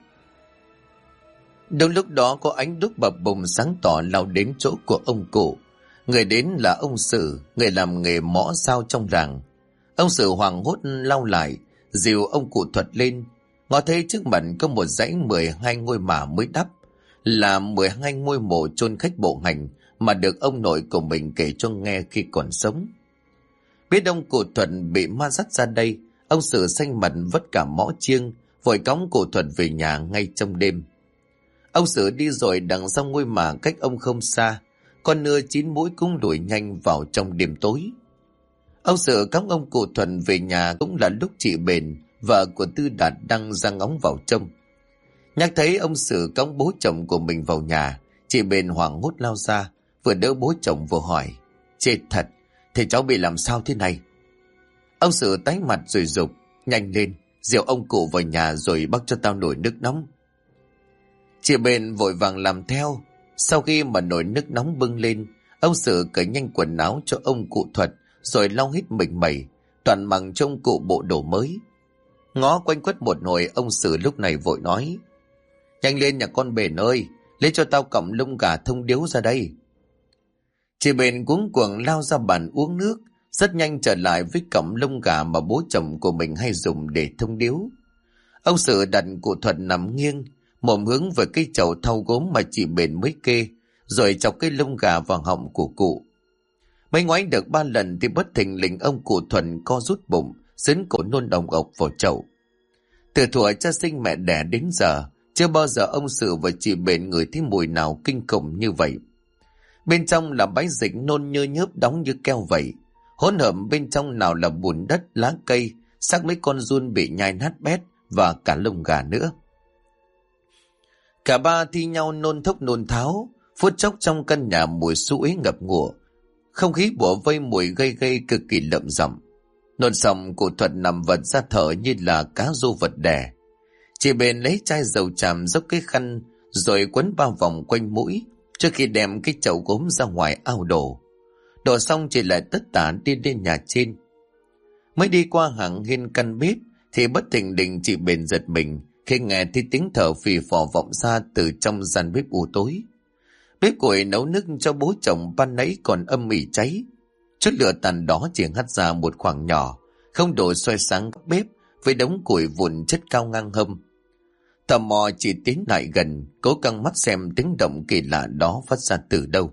Đúng lúc đó có ánh đuốc bập bùng sáng tỏ lao đến chỗ của ông cụ. Người đến là ông Sử, người làm nghề mõ sao trong làng. Ông Sử hoảng hốt lao lại, dìu ông cụ Thuật lên. Ngó thấy trước mặt có một dãy 12 ngôi mả mới đắp, là 12 ngôi mộ chôn khách bộ hành mà được ông nội của mình kể cho nghe khi còn sống. Biết ông cụ Thuật bị ma dắt ra đây, ông Sử xanh mặt vất cả mõ chiêng, vội cõng cụ Thuật về nhà ngay trong đêm. Ông Sử đi rồi đằng sau ngôi mả cách ông không xa, con nưa 9 mũi cũng đuổi nhanh vào trong đêm tối. Ông Sử cõng ông cụ Thuận về nhà cũng là lúc chị Bền, vợ của Tư Đạt, đang ra ngóng vào trông. Nhắc thấy ông Sử cõng bố chồng của mình vào nhà, chị Bền hoảng hốt lao ra, vừa đỡ bố chồng vừa hỏi: "Chết thật, thì cháu bị làm sao thế này?" Ông Sử tái mặt rồi giục: "Nhanh lên, dìu ông cụ vào nhà rồi bắc cho tao nồi nước nóng." Chị Bền vội vàng làm theo. Sau khi mà nồi nước nóng bưng lên, ông Sử cởi nhanh quần áo cho ông cụ Thuật, rồi lau hết mình mẩy, toàn bằng cho ông cụ bộ đồ mới. Ngó quanh quất một hồi, ông Sử lúc này vội nói: "Nhanh lên nhà con Bền ơi, lấy cho tao cọng lông gà thông điếu ra đây." Chị Bền cuống cuồng lao ra bàn uống nước, rất nhanh trở lại với cọng lông gà mà bố chồng của mình hay dùng để thông điếu. Ông Sử đặt cụ Thuật nằm nghiêng, mồm hướng về cái chậu thau gốm mà chị Bền mới kê, rồi chọc cái lông gà vào họng của cụ. Mới ngoáy được 3 lần thì bất thình lình ông cụ Thuận co rút bụng, sến cổ nôn ồng ộc vào chậu. Từ thuở cha sinh mẹ đẻ đến giờ, chưa bao giờ ông Sử và chị Bền ngửi thấy mùi nào kinh khủng như vậy. Bên trong là bãi dịch nôn nhơ nhớp đóng như keo vậy, hỗn hợp bên trong nào là bùn đất, lá cây, xác mấy con giun bị nhai nát bét và cả lông gà nữa. Cả ba thi nhau nôn thốc nôn tháo, phút chốc trong căn nhà mùi xú uế ngập ngụa, không khí bủa vây mùi gây gây cực kỳ lợm giọng. Nôn xong, cụ Thuật nằm vật ra thở như là cá rô vật đẻ. Chị Bền lấy chai dầu tràm dốc cái khăn rồi quấn 3 vòng quanh mũi trước khi đem cái chậu gốm ra ngoài ao đổ. Đổ xong chị lại tất tả đi lên nhà trên. Mới đi qua hàng hiên căn bếp thì bất thình lình chị Bền giật mình khi nghe thấy tiếng thở phì phò vọng ra từ trong gian bếp u tối. Bếp củi nấu nước cho bố chồng ban nãy còn âm ỉ cháy. Chút lửa tàn đó chỉ hắt ra một khoảng nhỏ, không đổ soi sáng bếp với đống củi vụn chất cao ngang hông. Tò mò chỉ tiến lại gần, cố căng mắt xem tiếng động kỳ lạ đó phát ra từ đâu.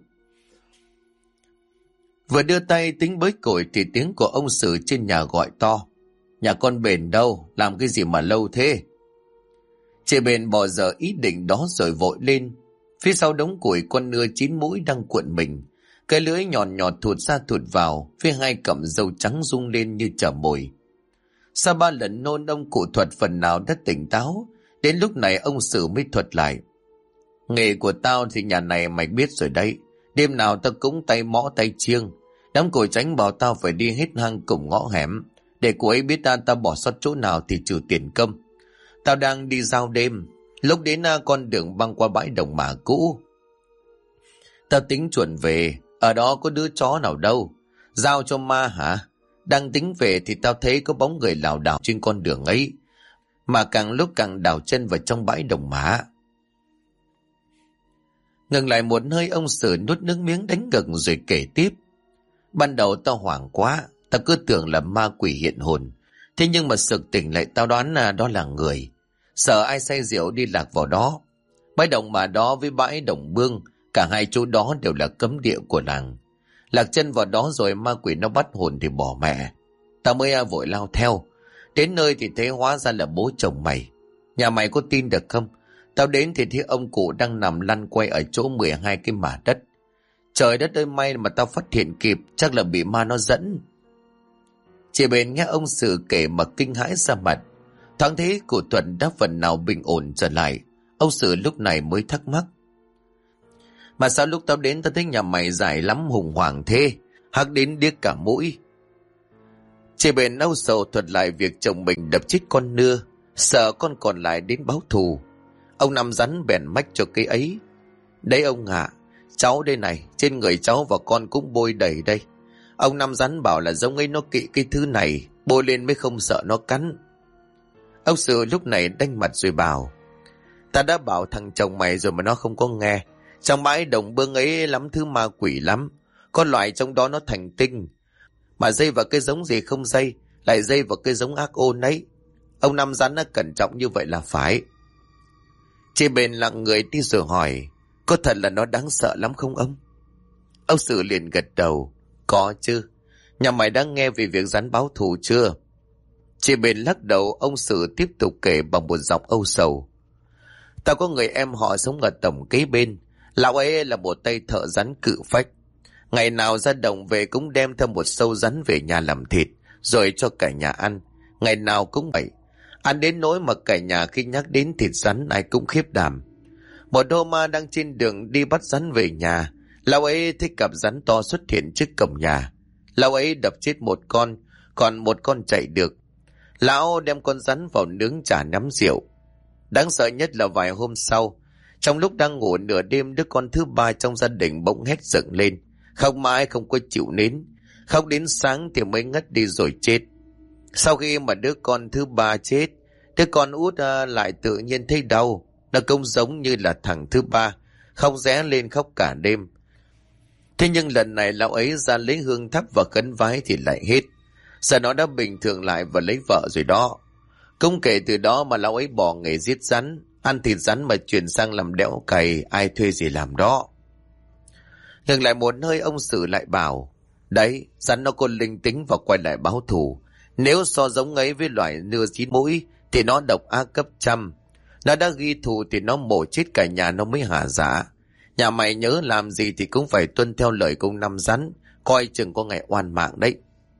Vừa đưa tay tính bới củi thì tiếng của ông Sử trên nhà gọi to: "Nhà con Bền đâu? Làm cái gì mà lâu thế?" Chị Bền bỏ dở ý định đó rồi vội lên. Phía sau đống củi con nưa 9 mũi đang cuộn mình, cái lưỡi nhọn nhọt thụt ra thụt vào, phía hai cọng râu trắng rung lên như chở mồi. Sau 3 lần nôn, ông cụ Thuật phần nào đã tỉnh táo. Đến lúc này ông Sử mới thuật lại: "Nghề của tao thì nhà này mày biết rồi đấy. Đêm nào tao cũng tay mõ tay chiêng. Đám cối tránh bảo tao phải đi hết hang cùng ngõ hẻm, để cô ấy biết tao bỏ sót chỗ nào thì trừ tiền công. Tao đang đi giao đêm, lúc đến con đường băng qua bãi đồng mả cũ. Tao tính chuẩn về, ở đó có đứa chó nào đâu. Giao cho ma hả? Đang tính về thì tao thấy có bóng người lảo đảo trên con đường ấy, mà càng lúc càng đào chân vào trong bãi đồng mả." Ngừng lại một hơi, ông Sử nuốt nước miếng đánh gừng rồi kể tiếp: "Ban đầu tao hoảng quá, tao cứ tưởng là ma quỷ hiện hồn. Thế nhưng mà sực tỉnh lại tao đoán là đó là người. Sợ ai say rượu đi lạc vào đó. Bãi đồng mả đó với bãi đồng Bương, cả hai chỗ đó đều là cấm địa của làng. Lạc chân vào đó rồi ma quỷ nó bắt hồn thì bỏ mẹ. Tao mới vội lao theo. Đến nơi thì thấy hóa ra là bố chồng mày. Nhà mày có tin được không? Tao đến thì thấy ông cụ đang nằm lăn quay ở chỗ 12 cái mả đất. Trời đất ơi, may mà tao phát hiện kịp, chắc là bị ma nó dẫn. Chị Bền nghe ông Sự kể mà kinh hãi ra mặt. Thoáng thế cụ Thuận đã phần nào bình ổn trở lại. Ông Sự lúc này mới thắc mắc: mà sao lúc tao đến tao thấy nhà mày dài lắm hùng hoàng thế, hắc đến điếc cả mũi. Chị Bền âu sầu thuật lại việc chồng mình đập chết con nưa, sợ con còn lại đến báo thù. Ông Năm rắn bèn mách cho cái ấy: đấy ông ạ, cháu đây này, trên người cháu và con cũng bôi đầy đây. Ông Năm rắn bảo là giống ấy nó kỵ cái thứ này, bôi lên mới không sợ nó cắn. Ông Sự lúc này đanh mặt rồi bảo: ta đã bảo thằng chồng mày rồi mà nó không có nghe. Trong bãi đồng bương ấy lắm thứ ma quỷ lắm, có loại trong đó nó thành tinh, mà dây vào cái giống gì không dây, lại dây vào cái giống ác ôn ấy. Ông Năm rắn nó cẩn trọng như vậy là phải. Chị Bền lặng người đi rồi hỏi: có thật là nó đáng sợ lắm không ông? Ông Sự liền gật đầu: có chứ. Nhà mày đã nghe về việc rắn báo thù chưa? Chị Bền lắc đầu. Ông Sự tiếp tục kể bằng một giọng âu sầu: tao có người em họ sống ở tổng kế bên. Lão ấy là một tay thợ rắn cự phách. Ngày nào ra đồng về cũng đem theo một sâu rắn về nhà làm thịt, rồi cho cả nhà ăn. Ngày nào cũng vậy. Ăn đến nỗi mà cả nhà khi nhắc đến thịt rắn ai cũng khiếp đảm. Một hôm ma đang trên đường đi bắt rắn về nhà, lão ấy thấy cặp rắn to xuất hiện trước cổng nhà. Lão ấy đập chết một con, còn một con chạy được. Lão đem con rắn vào nướng chả nắm rượu. Đáng sợ nhất là vài hôm sau, trong lúc đang ngủ nửa đêm, đứa con thứ ba trong gia đình bỗng hét dựng lên, khóc mãi không có chịu nín, khóc đến sáng thì mới ngất đi rồi chết. Sau khi mà đứa con thứ ba chết, đứa con út lại tự nhiên thấy đau. Nó cũng giống như là thằng thứ ba, khóc ré lên khóc cả đêm. Thế nhưng lần này lão ấy ra lấy hương thắp và khấn vái thì lại hết. Giờ nó đã bình thường lại và lấy vợ rồi đó. Cũng kể từ đó mà lão ấy bỏ nghề giết rắn, ăn thịt rắn mà chuyển sang làm đẽo cày, ai thuê gì làm đó. Ngừng lại một hơi, ông Sử lại bảo: đấy, rắn nó có linh tính và quay lại báo thù. Nếu so giống ấy với loài nưa chín mũi thì nó độc ác cấp trăm. Nó đã ghi thù thì nó mổ chết cả nhà nó mới hả dạ. Nhà mày nhớ làm gì thì cũng phải tuân theo lời công Năm rắn, coi chừng có ngày oan mạng đấy.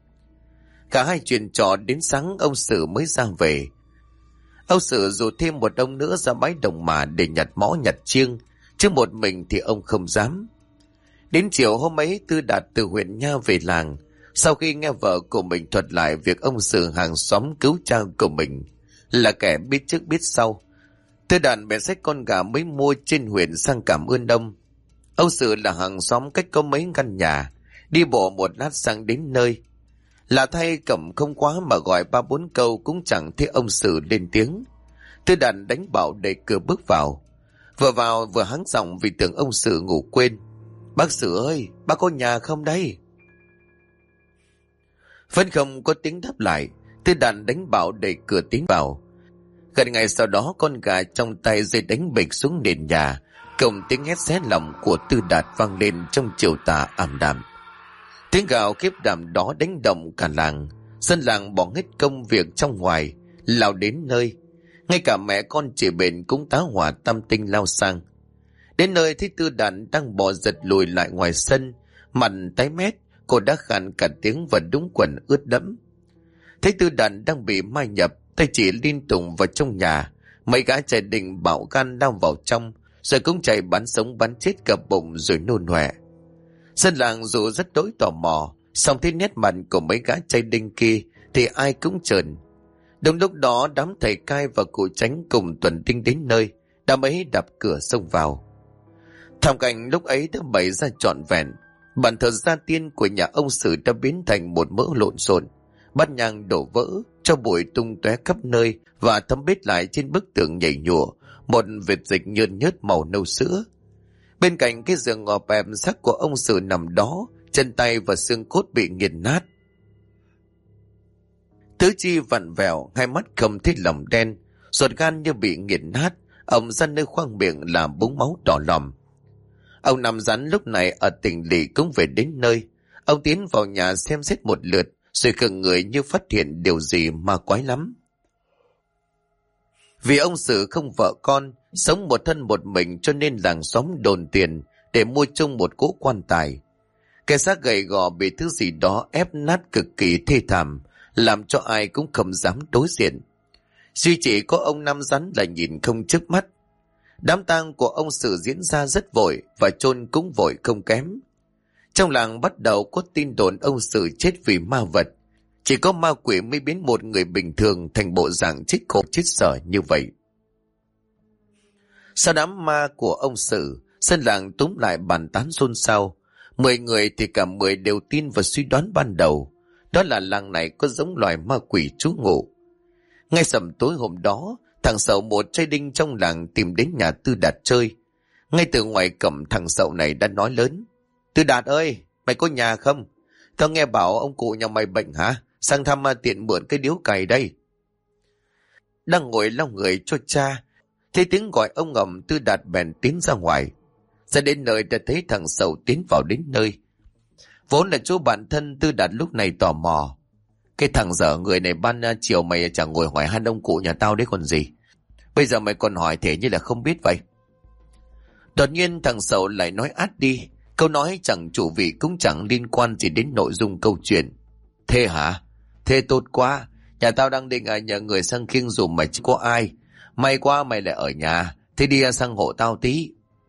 Cả hai chuyện trò đến sáng ông Sử mới ra về. Ông Sử rủ thêm một ông nữa ra bãi đồng mà để nhặt mõ nhặt chiêng, chứ một mình thì ông không dám. Đến chiều hôm ấy, Tư Đạt từ huyện Nha về làng. Sau khi nghe vợ của mình thuật lại việc ông Sử hàng xóm cứu cha của mình, là kẻ biết trước biết sau, Tư Đạt bèn xách con gà mới mua trên huyện sang cảm ơn ông. Ông Sử là hàng xóm cách có mấy căn nhà, đi bộ một lát sang đến nơi. Lạ thay, cẩm không quá mà gọi 3-4 câu cũng chẳng thấy ông Sử lên tiếng. Tư Đạt đánh bảo đẩy cửa bước vào. Vừa vào vừa hắng giọng vì tưởng ông Sử ngủ quên: bác Sử ơi, bác có nhà không đây? Vẫn không có tiếng đáp lại. Tư Đạt đánh bảo đẩy cửa tiến vào. Gần ngày sau đó, con gà trong tay rơi đánh bịch xuống nền nhà, cùng tiếng hét xé lòng của Tư Đạt vang lên trong chiều tà ảm đạm. Tiếng gào khiếp đảm đó đánh động cả làng. Dân làng bỏ hết công việc trong ngoài, lao đến nơi. Ngay cả mẹ con chị Bền cũng tá hỏa tam tinh lao sang. Đến nơi thấy Tư Đạt đang bò giật lùi lại ngoài sân, mặt tái mét, cô đã khàn cả tiếng và đúng quần ướt đẫm. Thấy Tư Đạt đang bị mai nhập, tay chỉ liên tục vào trong nhà. Mấy gã trai đình bạo gan lao vào trong, rồi cũng chạy bắn sống bắn chết cả bụng rồi nôn ọe. Dân làng dù rất đỗi tò mò, song thấy nét mặt của mấy gã trai đinh kia thì ai cũng trợn. Đúng lúc đó, đám thầy cai và cụ Chánh cùng tuần tinh đến nơi, đám ấy đập cửa xông vào. Thảm cảnh lúc ấy đã bày ra trọn vẹn. Bàn thờ gia tiên của nhà ông Sử đã biến thành một mớ lộn xộn, bát nhang đổ vỡ, cho bụi tung tóe khắp nơi và thấm bết lại trên bức tường nhảy nhụa một vệt dịch nhơn nhớt màu nâu sữa. Bên cạnh cái giường ngò bẹp xác của ông Sử nằm đó, chân tay và xương cốt bị nghiền nát, tứ chi vặn vẹo, hai mắt không thấy lòng đen, ruột gan như bị nghiền nát, ông ra nơi khoang miệng là búng máu đỏ lòm. Ông Năm rắn lúc này ở tỉnh lỵ cũng về đến nơi. Ông tiến vào nhà xem xét một lượt, rồi khựng người như phát hiện điều gì ma quái lắm. Vì ông Sử không vợ con, Sống một thân một mình cho nên làng xóm đồn tiền để mua chung một cỗ quan tài. Cái xác gầy gò bị thứ gì đó ép nát cực kỳ thê thảm, làm cho ai cũng không dám đối diện. Duy chỉ có ông Năm Rắn là nhìn không chớp mắt. Đám tang của ông Sự diễn ra rất vội và chôn cũng vội không kém. Trong làng bắt đầu có tin đồn ông Sự chết vì ma vật. Chỉ có ma quỷ mới biến một người bình thường thành bộ dạng chết khổ chết sở như vậy. Sau đám ma của ông Sự, dân làng túm lại bàn tán xôn xao. 10 người thì cả 10 đều tin và suy đoán ban đầu, đó là làng này có giống loài ma quỷ trú ngụ. Ngay sầm tối hôm đó, thằng Sậu một trai đinh trong làng tìm đến nhà Tư Đạt chơi. Ngay từ ngoài cổng thằng Sậu này đã nói lớn: Tư Đạt ơi, mày có nhà không? Tao nghe bảo ông cụ nhà mày bệnh hả? Sang thăm tiện mượn cái điếu cày đây. Đang ngồi lau người cho cha, thấy tiếng gọi ông ngầm, Tư Đạt bèn tiến ra ngoài. Ra đến nơi đã thấy thằng Sậu tiến vào đến nơi. Vốn là chỗ bạn thân, Tư Đạt lúc này tò mò: Cái thằng dở người này ban chiều mày chẳng ngồi hỏi han ông cụ nhà tao đấy còn gì. Bây giờ mày còn hỏi thế như là không biết vậy. Đột nhiên thằng Sậu lại nói át đi. Câu nói chẳng chủ vị cũng chẳng liên quan gì đến nội dung câu chuyện. Thế hả? Thế tốt quá. Nhà tao đang định nhờ người sang khiêng dùm mà chưa có ai. May quá mày lại ở nhà. Thế đi sang hộ tao tí.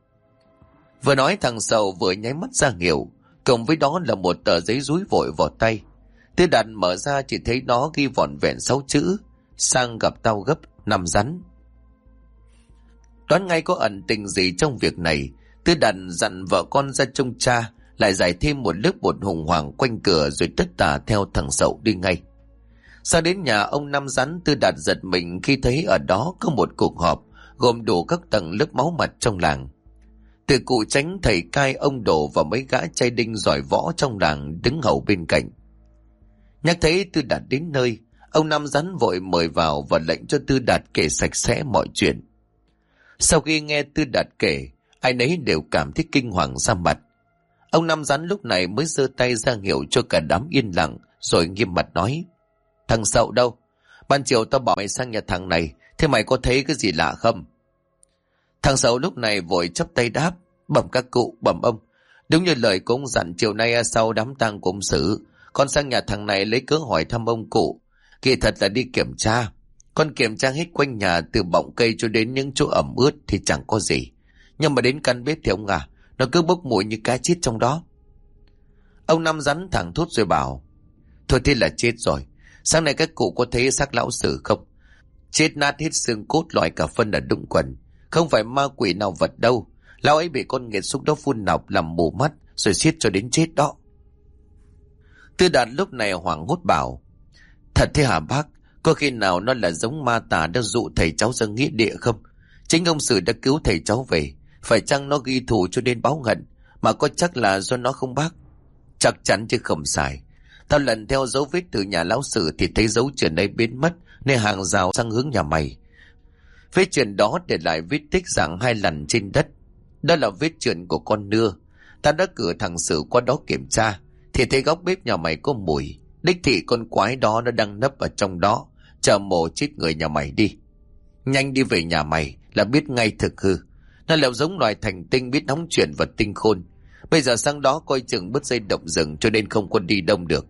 Vừa nói thằng Sậu vừa nháy mắt ra hiệu. Cộng với đó là một tờ giấy rúi vội vào tay. Tư Đạt mở ra chỉ thấy nó ghi vỏn vẹn 6 chữ: sang gặp tao gấp 5 rắn. Đoán ngay có ẩn tình gì trong việc này, Tư Đạt dặn vợ con ra trông cha, lại giải thêm một lớp bột hùng hoàng quanh cửa rồi tất tả theo thằng Sậu đi ngay. Sau đến nhà ông Năm Rắn, Tư Đạt giật mình khi thấy ở đó có một cuộc họp gồm đủ các tầng lớp máu mặt trong làng. Từ cụ Chánh, thầy cai, ông Đồ và mấy gã trai đinh giỏi võ trong làng đứng hầu bên cạnh. Nhắc thấy Tư Đạt đến nơi, ông Năm Rắn vội mời vào và lệnh cho Tư Đạt kể sạch sẽ mọi chuyện. Sau khi nghe Tư Đạt kể, ai nấy đều cảm thấy kinh hoàng ra mặt. Ông Năm Rắn lúc này mới giơ tay ra hiệu cho cả đám yên lặng, rồi nghiêm mặt nói: Thằng Sậu đâu? Ban chiều tao bảo mày sang nhà thằng này, thế mày có thấy cái gì lạ không? Thằng Sậu lúc này vội chắp tay đáp: Bẩm các cụ, bẩm ông, đúng như lời của ông dặn, chiều nay sau đám tang của ông Sử, con sang nhà thằng này lấy cớ hỏi thăm ông cụ. Kỳ thật là đi kiểm tra. Con kiểm tra hết quanh nhà từ bọng cây cho đến những chỗ ẩm ướt thì chẳng có gì. Nhưng mà đến căn bếp thì ông nó cứ bốc mùi như cá chết trong đó. Ông Năm Rắn thẳng thốt rồi bảo: Thôi thế là chết rồi. Sáng nay các cụ có thấy xác lão Sử không? Chết nát hết xương cốt, loại cả phân ở đũng quần. Không phải ma quỷ nào vật đâu. Lão ấy bị con nghiệt xúc đó phun nọc làm mù mắt rồi xiết cho đến chết đó. Tư Đạt lúc này hoảng hốt bảo: Thật thế hả bác? Có khi nào nó là giống ma tà đã dụ thầy cháu ra nghĩa địa không? Chính ông Sử đã cứu thầy cháu về. Phải chăng nó ghi thù cho nên báo hận? Mà có chắc là do nó không bác? Chắc chắn chứ không sai. Tao lần theo dấu vết từ nhà lão Sử thì thấy dấu chân ấy biến mất, nên hàng rào sang hướng nhà mày. Vết chân đó để lại vết tích dạng 2 lần trên đất. Đó là vết chân của con nưa. Ta đã cử thằng Sử qua đó kiểm tra, thì thấy góc bếp nhà mày có mùi. Đích thị con quái đó nó đang nấp ở trong đó, chờ mổ chết người nhà mày đi. Nhanh đi về nhà mày là biết ngay thực hư. Nó là giống loài thành tinh biết nóng chuyện và tinh khôn. Bây giờ sang đó coi chừng bứt dây động rừng cho nên không có đi đông được.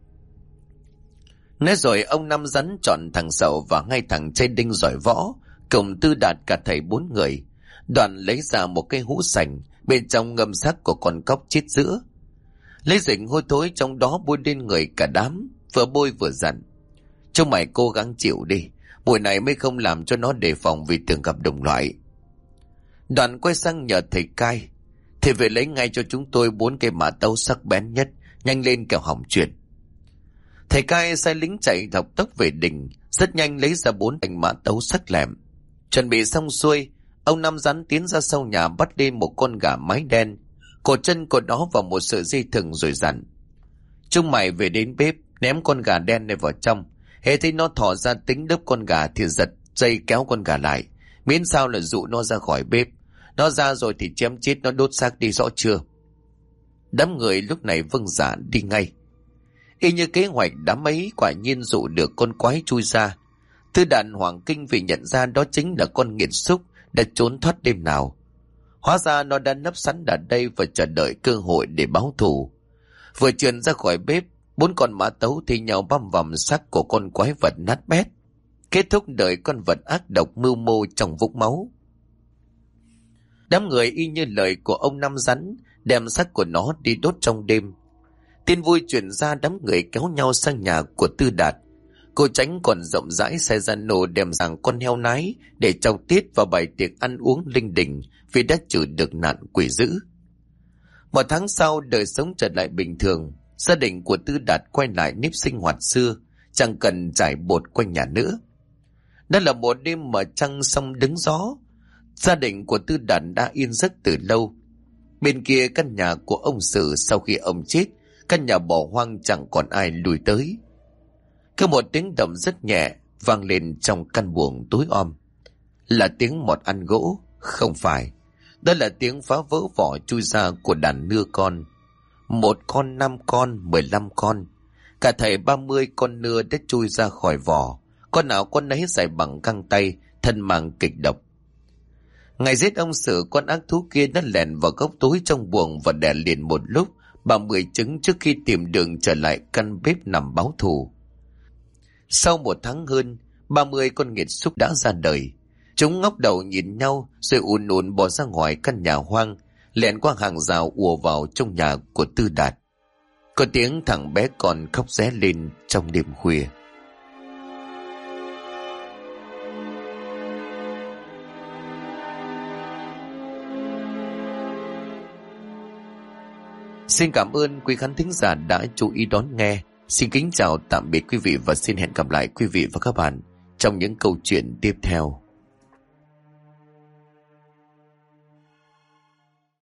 Nói rồi ông Năm Rắn chọn thằng Sậu và 2 thằng trai đinh giỏi võ cùng Tư Đạt cả thầy 4 người. Đoàn lấy ra một cái hũ sành, bên trong ngâm xác của con cóc chết giữa. Lấy dịch hôi thối trong đó bôi lên người cả đám, vừa bôi vừa dặn: Chúng mày cố gắng chịu đi, buổi này mới không làm cho nó đề phòng vì tưởng gặp đồng loại. Đoàn quay sang nhờ thầy cai: Thầy về lấy ngay cho chúng tôi 4 cây mã tấu sắc bén nhất, nhanh lên kẻo hỏng chuyện. Thầy cai sai lính chạy thọc tốc về đình, rất nhanh lấy ra 4 thanh mã tấu sắc lẹm. Chuẩn bị xong xuôi, ông Năm Rắn tiến ra sau nhà bắt lên một con gà mái đen, cột chân của nó vào một sợi dây thừng rồi dặn: Chúng mày về đến bếp, ném con gà đen này vào trong. Hễ thấy nó thò ra tính đớp con gà thì giật dây kéo con gà lại, miễn sao là dụ nó ra khỏi bếp. Nó ra rồi thì chém chết nó, đốt xác đi, rõ chưa? Đám người lúc này vâng dạ đi ngay. Y như kế hoạch, đám ấy quả nhiên dụ được con quái chui ra. Tư Đàn hoảng kinh vì nhận ra đó chính là con nghiệt xúc đã trốn thoát đêm nào. Hóa ra nó đã nấp sẵn ở đây và chờ đợi cơ hội để báo thù. Vừa trườn ra khỏi bếp, 4 con mã tấu thì nhau băm vằm xác của con quái vật nát bét, kết thúc đời con vật ác độc mưu mô trong vũng máu. Đám người y như lời của ông Năm Rắn, đem xác của nó đi đốt trong đêm. Tin vui truyền ra, đám người kéo nhau sang nhà của Tư Đạt. Cô Tránh còn rộng rãi xe ra nổ đem sang con heo nái để trao tiết và bày tiệc ăn uống linh đình vì đã trừ được nạn quỷ dữ. 1 tháng sau, đời sống trở lại bình thường. Gia đình của Tư Đạt quay lại nếp sinh hoạt xưa, chẳng cần trải bột quanh nhà nữa. Đó là một đêm mà trăng sông đứng gió. Gia đình của Tư Đạt đã yên giấc từ lâu. Bên kia căn nhà của ông Sử, sau khi ông chết, căn nhà bỏ hoang chẳng còn ai lui tới. Có một tiếng động rất nhẹ vang lên trong căn buồng tối om. Là tiếng mọt ăn gỗ? Không phải. Đó là tiếng phá vỡ vỏ chui ra của đàn nưa con. 1 con, 5 con, 15 con. Cả thảy 30 con nưa đã chui ra khỏi vỏ. Con nào con nấy dài bằng găng tay, thân mang kịch độc. Ngày giết ông Sử, con ác thú kia đã lẻn vào góc tối trong buồng và đẻ liền một lúc 30 trứng trước khi tìm đường trở lại căn bếp nằm báo thù. Sau 1 tháng hơn, 30 con nghiệt xúc đã ra đời. Chúng ngóc đầu nhìn nhau rồi ùn ùn bỏ ra ngoài căn nhà hoang, lẻn qua hàng rào ùa vào trong nhà của Tư Đạt. Có tiếng thằng bé con khóc ré lên trong đêm khuya. Xin cảm ơn quý khán thính giả đã chú ý đón nghe. Xin kính chào tạm biệt quý vị và xin hẹn gặp lại quý vị và các bạn trong những câu chuyện tiếp theo.